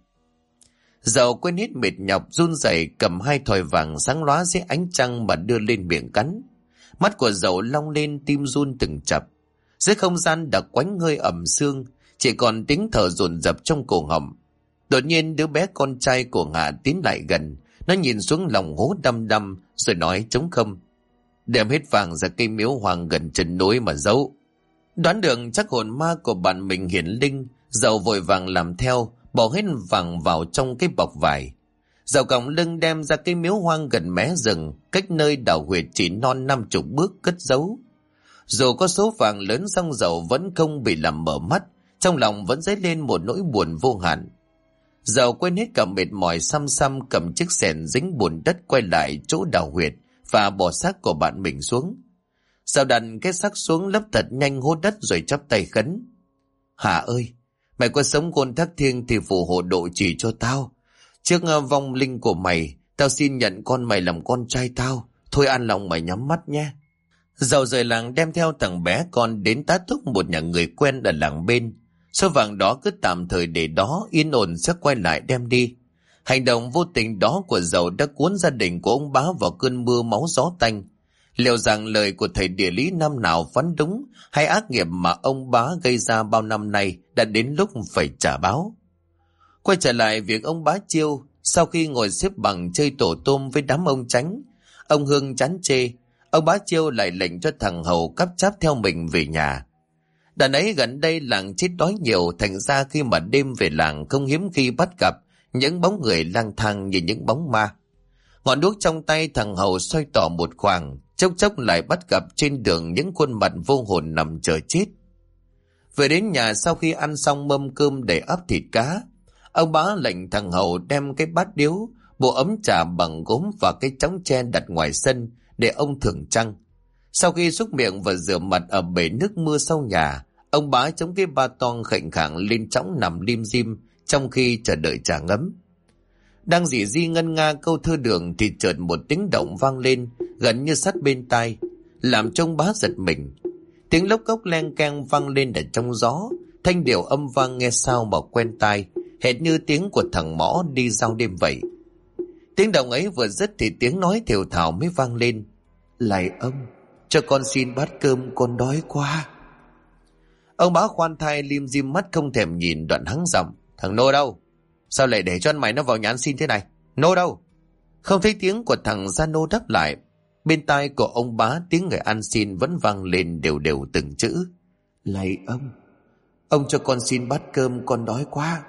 Dẫu quên hết mệt nhọc, run rẩy cầm hai thỏi vàng sáng lóa dưới ánh trăng mà đưa lên miệng cắn. Mắt của dẫu long lên, tim run từng chập. Dưới không gian đặc quánh hơi ẩm sương, chỉ còn tiếng thở dồn dập trong cổ họng. Đột nhiên đứa bé con trai của Hạ tiến lại gần, nó nhìn xuống lòng hố đăm đăm rồi nói trống không: "Đem hết vàng ra cây miếu hoang gần chân núi mà giấu." Đoán được chắc hồn ma của bạn mình hiển linh, dậu vội vàng làm theo, bỏ hết vàng vào trong cái bọc vải. Dậu còng lưng đem ra cây miếu hoang gần mé rừng, cách nơi đào huyệt chỉ non 50 bước cất giấu. Dù có số vàng lớn song dậu vẫn không bị làm mở mắt, trong lòng vẫn dấy lên một nỗi buồn vô hạn. Dậu quên hết cả mệt mỏi, xăm xăm cầm chiếc xẻng dính bùn đất quay lại chỗ đào huyệt và bỏ xác của bạn mình xuống. Dậu đặt cái xác xuống lấp thật nhanh hố đất rồi chắp tay khấn: "Hà ơi, mày có sống khôn thác thiêng thì phù hộ độ chỉ cho tao. Trước vong linh của mày, tao xin nhận con mày làm con trai tao. Thôi an lòng mày nhắm mắt nhé." Dậu rời làng đem theo thằng bé con đến tá túc một nhà người quen ở làng bên. Số vàng đó cứ tạm thời để đó, yên ổn sẽ quay lại đem đi. Hành động vô tình đó của dậu đã cuốn gia đình của ông bá vào cơn mưa máu gió tanh. Liệu rằng lời của thầy địa lý năm nào phán đúng, hay ác nghiệp mà ông bá gây ra bao năm nay đã đến lúc phải trả báo? Quay trở lại việc ông bá Chiêu, sau khi ngồi xếp bằng chơi tổ tôm với đám ông Chánh, ông Hương chán chê, ông bá Chiêu lại lệnh cho thằng hầu cắp cháp theo mình về nhà. Đàn ấy gần đây làng chết đói nhiều, thành ra khi mà đêm về làng không hiếm khi bắt gặp những bóng người lang thang như những bóng ma. Ngọn đuốc trong tay thằng hầu xoay tỏ một khoảng, chốc chốc lại bắt gặp trên đường những khuôn mặt vô hồn nằm chờ chết. Về đến nhà sau khi ăn xong mâm cơm đầy ắp thịt cá, ông bá lệnh thằng hầu đem cái bát điếu, bộ ấm trà bằng gốm và cái chõng tre đặt ngoài sân để ông thưởng trăng. Sau khi xúc miệng và rửa mặt ở bể nước mưa sau nhà, ông bá chống cái ba toang khệnh khạng lên chõng nằm lim dim trong khi chờ đợi trà ngấm. Đang rỉ ri ngân nga câu thơ đường thì chợt một tiếng động vang lên gần như sát bên tai, làm cho ông bá giật mình. Tiếng lốc cốc len keng vang lên ở trong gió, thanh điệu âm vang nghe sao mà quen tai, hệt như tiếng của thằng mõ đi giao đêm vậy. Tiếng động ấy vừa dứt thì tiếng nói thều thào mới vang lên: "Lạy ông, cho con xin bát cơm, con đói quá." Ông bá khoan thai lim dim mắt không thèm nhìn, đoạn hắng giọng: "Thằng Nô đâu? Sao lại để cho anh mày nó vào nhà ăn xin thế này? Nô đâu?" Không thấy tiếng của thằng Gia Nô đáp lại. Bên tai của ông bá tiếng người ăn xin vẫn vang lên đều đều từng chữ: "Lạy ông cho con xin bát cơm, con đói quá."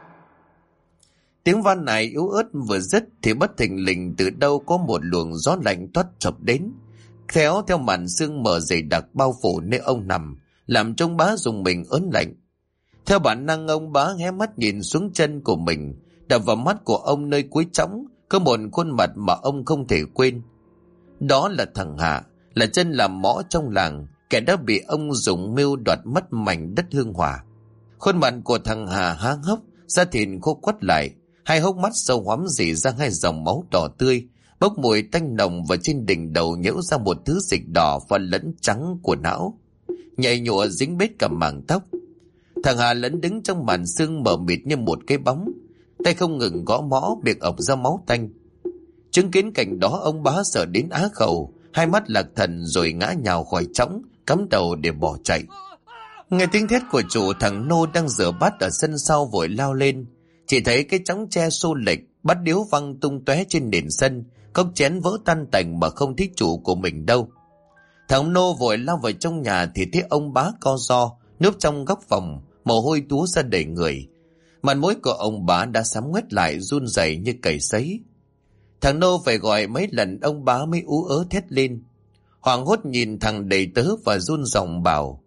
Tiếng van này yếu ớt vừa dứt thì bất thình lình từ đâu có một luồng gió lạnh toát chập đến, theo màn sương mờ dày đặc bao phủ nơi ông nằm, làm cho ông bá dùng mình ớn lạnh. Theo bản năng ông bá hé mắt nhìn xuống chân của mình, đập vào mắt của ông nơi cuối trõng có một khuôn mặt mà ông không thể quên. Đó là thằng Hạ, là chân làm mõ trong làng, kẻ đã bị ông dùng mưu đoạt mất mảnh đất hương hòa. Khuôn mặt của thằng Hà há hốc, da thịt khô quắt lại, hai hốc mắt sâu hoắm rỉ ra hai dòng máu đỏ tươi, bốc mùi tanh nồng, và trên đỉnh đầu nhễu ra một thứ dịch đỏ và lẫn trắng của não, nhầy nhụa dính bết cả mảng tóc. Thằng Hà lẫn đứng trong màn sương mờ mịt như một cái bóng. tay không ngừng gõ mõ, miệng ọc ra máu tanh. Chứng kiến cảnh đó, ông bá sợ đến á khẩu, hai mắt lạc thần rồi ngã nhào khỏi chõng, cắm đầu để bỏ chạy. Nghe tiếng thét của chủ, thằng Nô đang rửa bát ở sân sau vội lao lên. Chỉ thấy cái chõng tre xô lệch, bát điếu văng tung tóe trên nền sân, cốc chén vỡ tan tành mà không thấy chủ của mình đâu. Thằng Nô vội lao vào trong nhà thì thấy ông bá co ro núp trong góc phòng, mồ hôi túa ra đầy người. Mặt mũi của ông bá đã xám ngoét lại, run rẩy như cầy sấy. Thằng Nô phải gọi mấy lần ông bá mới ú ớ thét lên. Hoảng hốt nhìn thằng đầy tớ và run giọng bảo: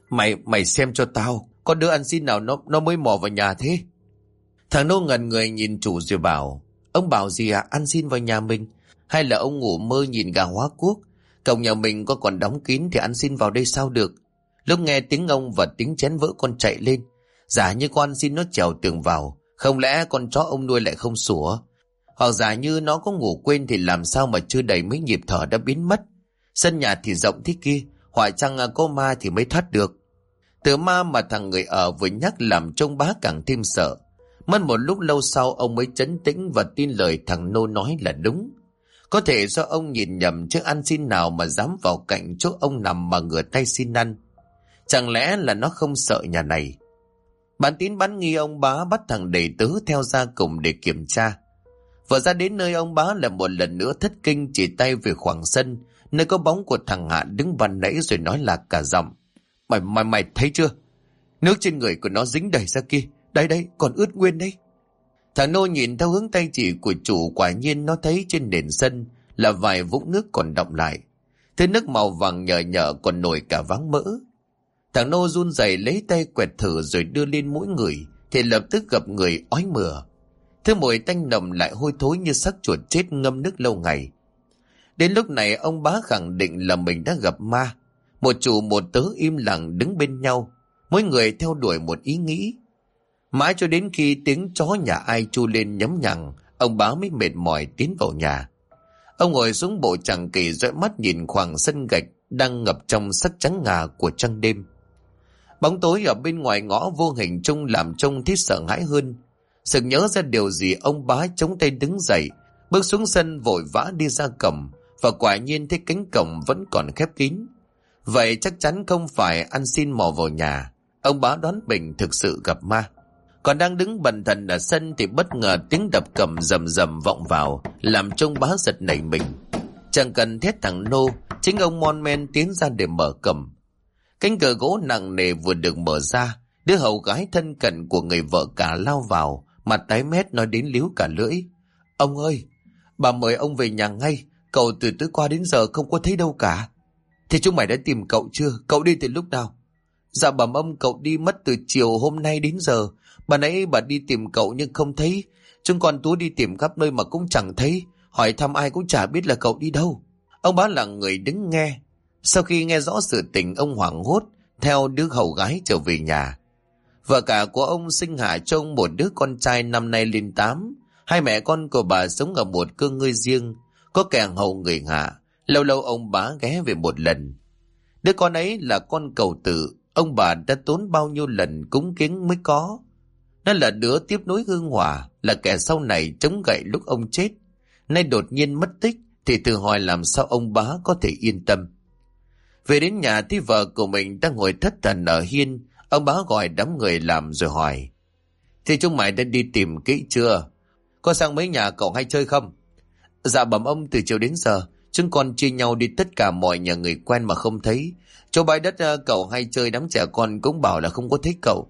Mày xem cho tao, có đứa ăn xin nào nó mới mò vào nhà thế? Thằng Nô ngẩn người nhìn chủ rồi bảo: Ông bảo gì à, ăn xin vào nhà mình? Hay là ông ngủ mơ nhìn gà hóa quốc? Cổng nhà mình có còn đóng kín thì ăn xin vào đây sao được? Lúc nghe tiếng ông và tiếng chén vỡ con chạy lên. Giả như con ăn xin nó trèo tường vào, không lẽ con chó ông nuôi lại không sủa? Hoặc giả như nó có ngủ quên thì làm sao mà chưa đầy mấy nhịp thở đã biến mất? Sân nhà thì rộng thế kia, họa chăng có ma thì mới thoát được. Từ ma mà thằng người ở vừa nhắc làm trông bá càng thêm sợ. Mất một lúc lâu sau ông mới trấn tĩnh và tin lời thằng Nô nói là đúng. Có thể do ông nhìn nhầm, chứ ăn xin nào mà dám vào cạnh chỗ ông nằm mà ngửa tay xin ăn. Chẳng lẽ là nó không sợ nhà này? Bán tín bán nghi, ông bá bắt thằng đầy tớ theo ra cùng để kiểm tra. Vừa ra đến nơi, ông bá lại một lần nữa thất kinh, chỉ tay về khoảng sân nơi có bóng của thằng Hạ đứng ban nãy rồi nói là cả giọng: Mày thấy chưa? Nước trên người của nó dính đầy ra kia. Đây, còn ướt nguyên đấy. Thằng Nô nhìn theo hướng tay chỉ của chủ, quả nhiên nó thấy trên nền sân là vài vũng nước còn đọng lại. Thứ nước màu vàng nhờ nhợ còn nổi cả váng mỡ. Thằng Nô run rẩy lấy tay quẹt thử rồi đưa lên mũi người thì lập tức gặp người ói mửa. Thứ mùi tanh nồng lại hôi thối như xác chuột chết ngâm nước lâu ngày. Đến lúc này ông bá khẳng định là mình đã gặp ma. Một chủ một tớ im lặng đứng bên nhau, mỗi người theo đuổi một ý nghĩ. Mãi cho đến khi tiếng chó nhà ai chu lên nhấm nhằng, ông bá mới mệt mỏi tiến vào nhà. Ông ngồi xuống bộ chằng kỷ, dõi mắt nhìn khoảng sân gạch đang ngập trong sắc trắng ngà của trăng đêm. Bóng tối ở bên ngoài ngõ vô hình chung làm trông thấy sợ hãi hơn. Sực nhớ ra điều gì, ông bá chống tay đứng dậy, bước xuống sân vội vã đi ra cổng, và quả nhiên thấy cánh cổng vẫn còn khép kín. Vậy chắc chắn không phải ăn xin mò vào nhà. Ông bá đoán mình thực sự gặp ma. Còn đang đứng bần thần ở sân thì bất ngờ tiếng đập cầm rầm rầm vọng vào, làm trông bá giật nảy mình. Chẳng cần thét thằng Nô, chính ông mon men tiến ra để mở cổng. Cánh cửa gỗ nặng nề vừa được mở ra, đứa hầu gái thân cận của người vợ cả lao vào, mặt tái mét nói đến líu cả lưỡi: Ông ơi, bà mời ông về nhà ngay, cậu từ tối qua đến giờ không có thấy đâu cả. Thì chúng mày đã tìm cậu chưa? Cậu đi từ lúc nào? Dạ bẩm ông, cậu đi mất từ chiều hôm nay đến giờ. Bà nãy bà đi tìm cậu nhưng không thấy. Chúng con Tú đi tìm khắp nơi mà cũng chẳng thấy. Hỏi thăm ai cũng chả biết là cậu đi đâu. Ông bá là người đứng nghe. Sau khi nghe rõ sự tình, ông hoảng hốt theo đứa hầu gái trở về nhà. Vợ cả của ông sinh hạ cho ông một đứa con trai năm nay lên 8. Hai mẹ con của bà sống ở một cơ ngơi riêng, có kẻ hầu người hạ. Lâu lâu ông bá ghé về một lần. Đứa con ấy là con cầu tử, ông bà đã tốn bao nhiêu lần cúng kiến mới có. Nó là đứa tiếp nối hương hỏa, là kẻ sau này chống gậy lúc ông chết. Nay đột nhiên mất tích thì tự hỏi làm sao ông bá có thể yên tâm. Về đến nhà thì vợ của mình đang ngồi thất thần ở hiên. Ông bá gọi đám người làm rồi hỏi: Thì chúng mày đã đi tìm kỹ chưa? Có sang mấy nhà cậu hay chơi không? Dạ bẩm ông, từ chiều đến giờ chúng con chia nhau đi tất cả mọi nhà người quen mà không thấy. Chỗ bãi đất cậu hay chơi, đám trẻ con cũng bảo là không có thấy cậu.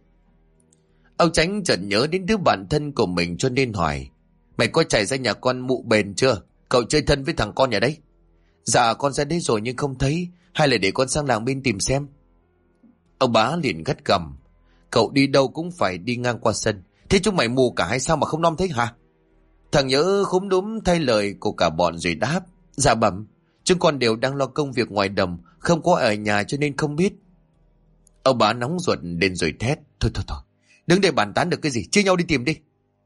Ông Chánh chợt nhớ đến đứa bạn thân của mình cho nên hỏi: Mày có chạy ra nhà con Mụ Bền chưa? Cậu chơi thân với thằng con nhà đấy. Dạ con ra đấy rồi nhưng không thấy. Hay là để con sang làng bên tìm xem. Ông bá liền gắt gầm: Cậu đi đâu cũng phải đi ngang qua sân. Thế chúng mày mù cả hay sao mà không nom thấy hả? Thằng Nhớ khúm núm thay lời của cả bọn rồi đáp: Dạ bẩm, chúng con đều đang lo công việc ngoài đồng, không có ở nhà cho nên không biết. Ông bá nóng ruột lên rồi thét: Thôi, đứng đây bàn tán được cái gì, chia nhau đi tìm đi.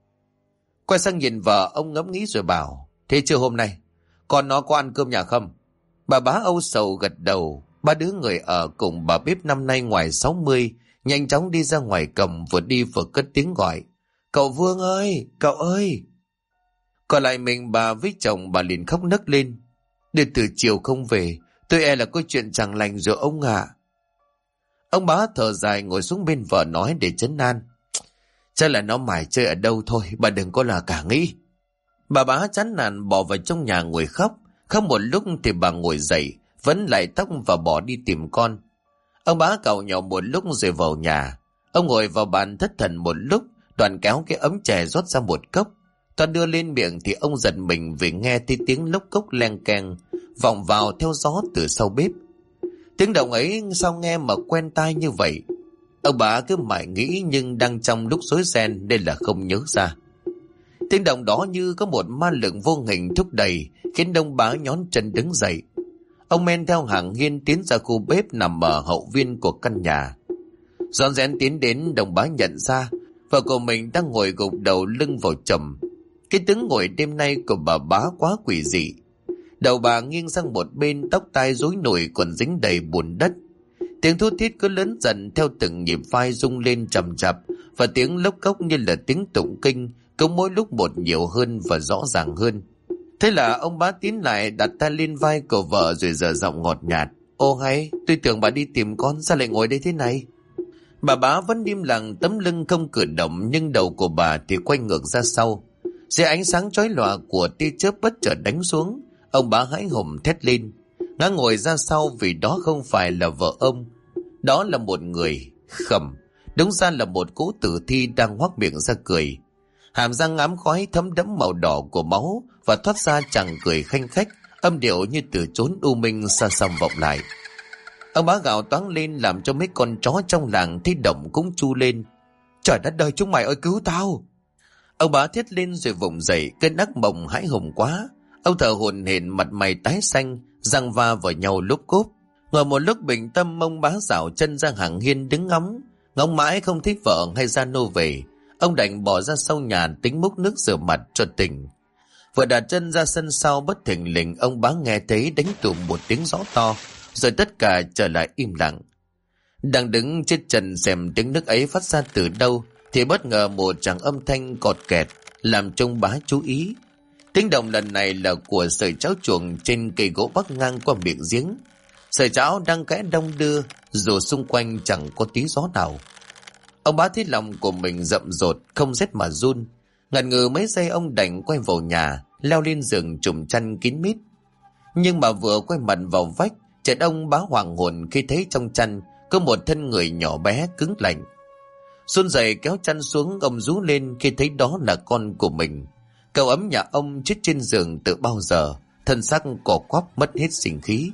Quay sang nhìn vợ, ông ngẫm nghĩ rồi bảo: Thế trưa hôm nay con nó có ăn cơm nhà không? Bà bá âu sầu gật đầu. Ba đứa người ở cùng bà bếp năm nay ngoài 60 nhanh chóng đi ra ngoài cổng, vừa đi vừa cất tiếng gọi: Cậu Vương ơi, cậu ơi. Còn lại mình bà với chồng, bà liền khóc nấc lên. Để từ chiều không về, tôi e là có chuyện chẳng lành rồi ông ạ. Ông bá thở dài ngồi xuống bên vợ nói để trấn an. Chắc là nó mải chơi ở đâu thôi, bà đừng có là cả nghĩ. Bà bá chán nản bỏ vào trong nhà ngồi khóc. Khóc một lúc thì bà ngồi dậy, vấn lại tóc và bỏ đi tìm con. Ông bá càu nhậu một lúc rồi vào nhà. Ông ngồi vào bàn thất thần một lúc, Đoàn kéo cái ấm chè rót ra một cốc. Toàn đưa lên miệng thì ông giật mình vì nghe thấy tiếng lốc cốc leng keng vọng vào theo gió từ sau bếp. Tiếng động ấy sao nghe mà quen tai như vậy? Ông bà cứ mãi nghĩ nhưng đang trong lúc rối ren nên là không nhớ ra. Tiếng động đó như có một ma lực vô hình thúc đẩy, khiến ông bá nhón chân đứng dậy. Ông men theo hàng hiên tiến ra khu bếp nằm ở hậu viên của căn nhà. Rón rén tiến đến, đồng bá nhận ra vợ của mình đang ngồi gục đầu lưng vào chồng. Cái tướng ngồi đêm nay của bà bá quá quỷ dị. Đầu bà nghiêng sang một bên, tóc tai rối nổi còn dính đầy bùn đất. Tiếng thút thít cứ lớn dần theo từng nhịp vai rung lên trầm chập, và tiếng lốc cốc như là tiếng tụng kinh, cứ mỗi lúc một nhiều hơn và rõ ràng hơn. Thế là ông bá tiến lại đặt tay lên vai của vợ rồi dở giọng ngọt nhạt. Ô hay, tôi tưởng bà đi tìm con, sao lại ngồi đây thế này? Bà bá vẫn im lặng, tấm lưng không cử động, nhưng đầu của bà thì quay ngược ra sau. Dưới ánh sáng chói lòa của tia chớp bất chợt đánh xuống, ông bá hãi hùng thét lên, ngã ngồi ra sau vì đó không phải là vợ ông. Đó là một người khẩm, đúng ra là một cỗ tử thi đang hoác miệng ra cười. Hàm răng ám khói thấm đẫm màu đỏ của máu và thoát ra chàng cười khanh khách, âm điệu như từ chốn u minh xa xăm vọng lại. Ông bá gào toáng lên làm cho mấy con chó trong làng thấy động cũng chu lên. Trời đất ơi, chúng mày ơi, cứu tao! Ông bá thét lên rồi vùng dậy, cơn ác mộng hãi hùng quá. Ông thở hổn hển, mặt mày tái xanh, răng va vào nhau lốp cốp. Ngồi một lúc bình tâm, ông bá dạo chân ra hàng hiên đứng ngóng mãi không thấy vợ hay gia nô về. Ông đành bỏ ra sau nhà tính múc nước rửa mặt cho tỉnh. Vừa đặt chân ra sân sau, bất thình lình ông bá nghe thấy đánh tùm một tiếng gió to, rồi tất cả trở lại im lặng. Đang đứng trên trần xem tiếng nước ấy phát ra từ đâu thì bất ngờ một tràng âm thanh cọt kẹt làm trông bá chú ý. Tiếng động lần này là của sợi cháo chuồng trên cây gỗ bắc ngang qua miệng giếng. Sợi cháo đang kẽ đong đưa dù xung quanh chẳng có tí gió nào. Ông bá thấy lòng của mình rậm rột, không rét mà run. Ngần ngừ mấy giây ông đành quay vào nhà, leo lên giường trùm chăn kín mít. Nhưng mà vừa quay mặt vào vách, chợt ông bá hoàng hồn khi thấy trong chăn có một thân người nhỏ bé cứng lạnh. Run rẩy kéo chăn xuống, ông rú lên khi thấy đó là con của mình. Cậu ấm nhà ông chết trên giường từ bao giờ, thân xác cỏ quắp mất hết sinh khí.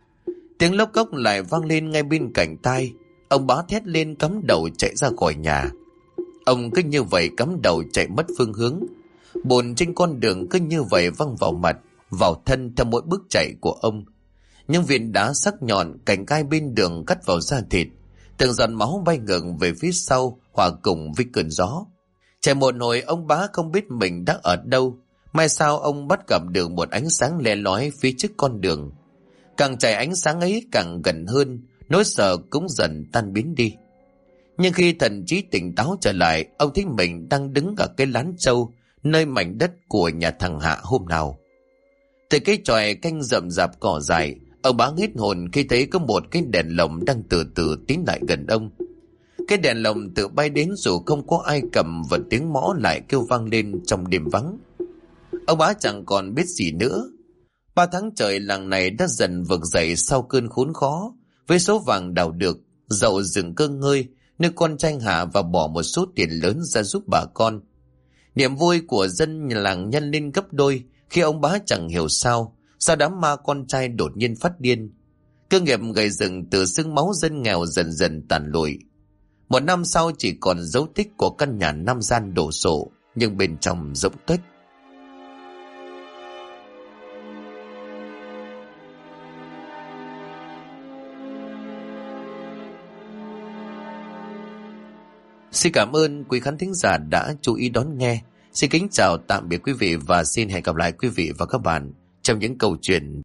Tiếng lốc cốc lại vang lên ngay bên cạnh tai. Ông bá thét lên cắm đầu chạy ra khỏi nhà. Ông cứ như vậy cắm đầu chạy mất phương hướng. Bùn trên con đường cứ như vậy văng vào mặt, vào thân theo mỗi bước chạy của ông. Những viên đá sắc nhọn, cành gai bên đường cắt vào da thịt. Từng giọt máu bay ngược về phía sau, hòa cùng với cơn gió. Chạy một hồi ông bá không biết mình đã ở đâu. May sao ông bắt gặp được một ánh sáng le lói phía trước con đường. Càng chạy ánh sáng ấy càng gần hơn, nỗi sợ cũng dần tan biến đi. Nhưng khi thần trí tỉnh táo trở lại, ông thấy mình đang đứng ở cái lán trâu, nơi mảnh đất của nhà thằng Hạ hôm nào. Từ cái chòi canh rậm rạp cỏ dại, ông bá hết hồn khi thấy có một cái đèn lồng đang từ từ tiến lại gần ông. Cái đèn lồng tự bay đến dù không có ai cầm, và tiếng mõ lại kêu vang lên trong đêm vắng. Ông bá chẳng còn biết gì nữa. 3 tháng trời làng này đã dần vực dậy sau cơn khốn khó, với số vàng đào được, dậu dừng cơ ngơi, nơi con trai Hạ và bỏ một số tiền lớn ra giúp bà con. Niềm vui của dân làng nhân lên gấp đôi khi ông bá chẳng hiểu sao đám ma con trai đột nhiên phát điên. Cơ nghiệp gầy dựng từ xương máu dân nghèo dần dần tàn lụi. 1 năm sau chỉ còn dấu tích của căn nhà 5 gian đổ sộ, nhưng bên trong rỗng tuếch. Xin cảm ơn quý khán thính giả đã chú ý đón nghe. Xin kính chào tạm biệt quý vị và xin hẹn gặp lại quý vị và các bạn trong những câu chuyện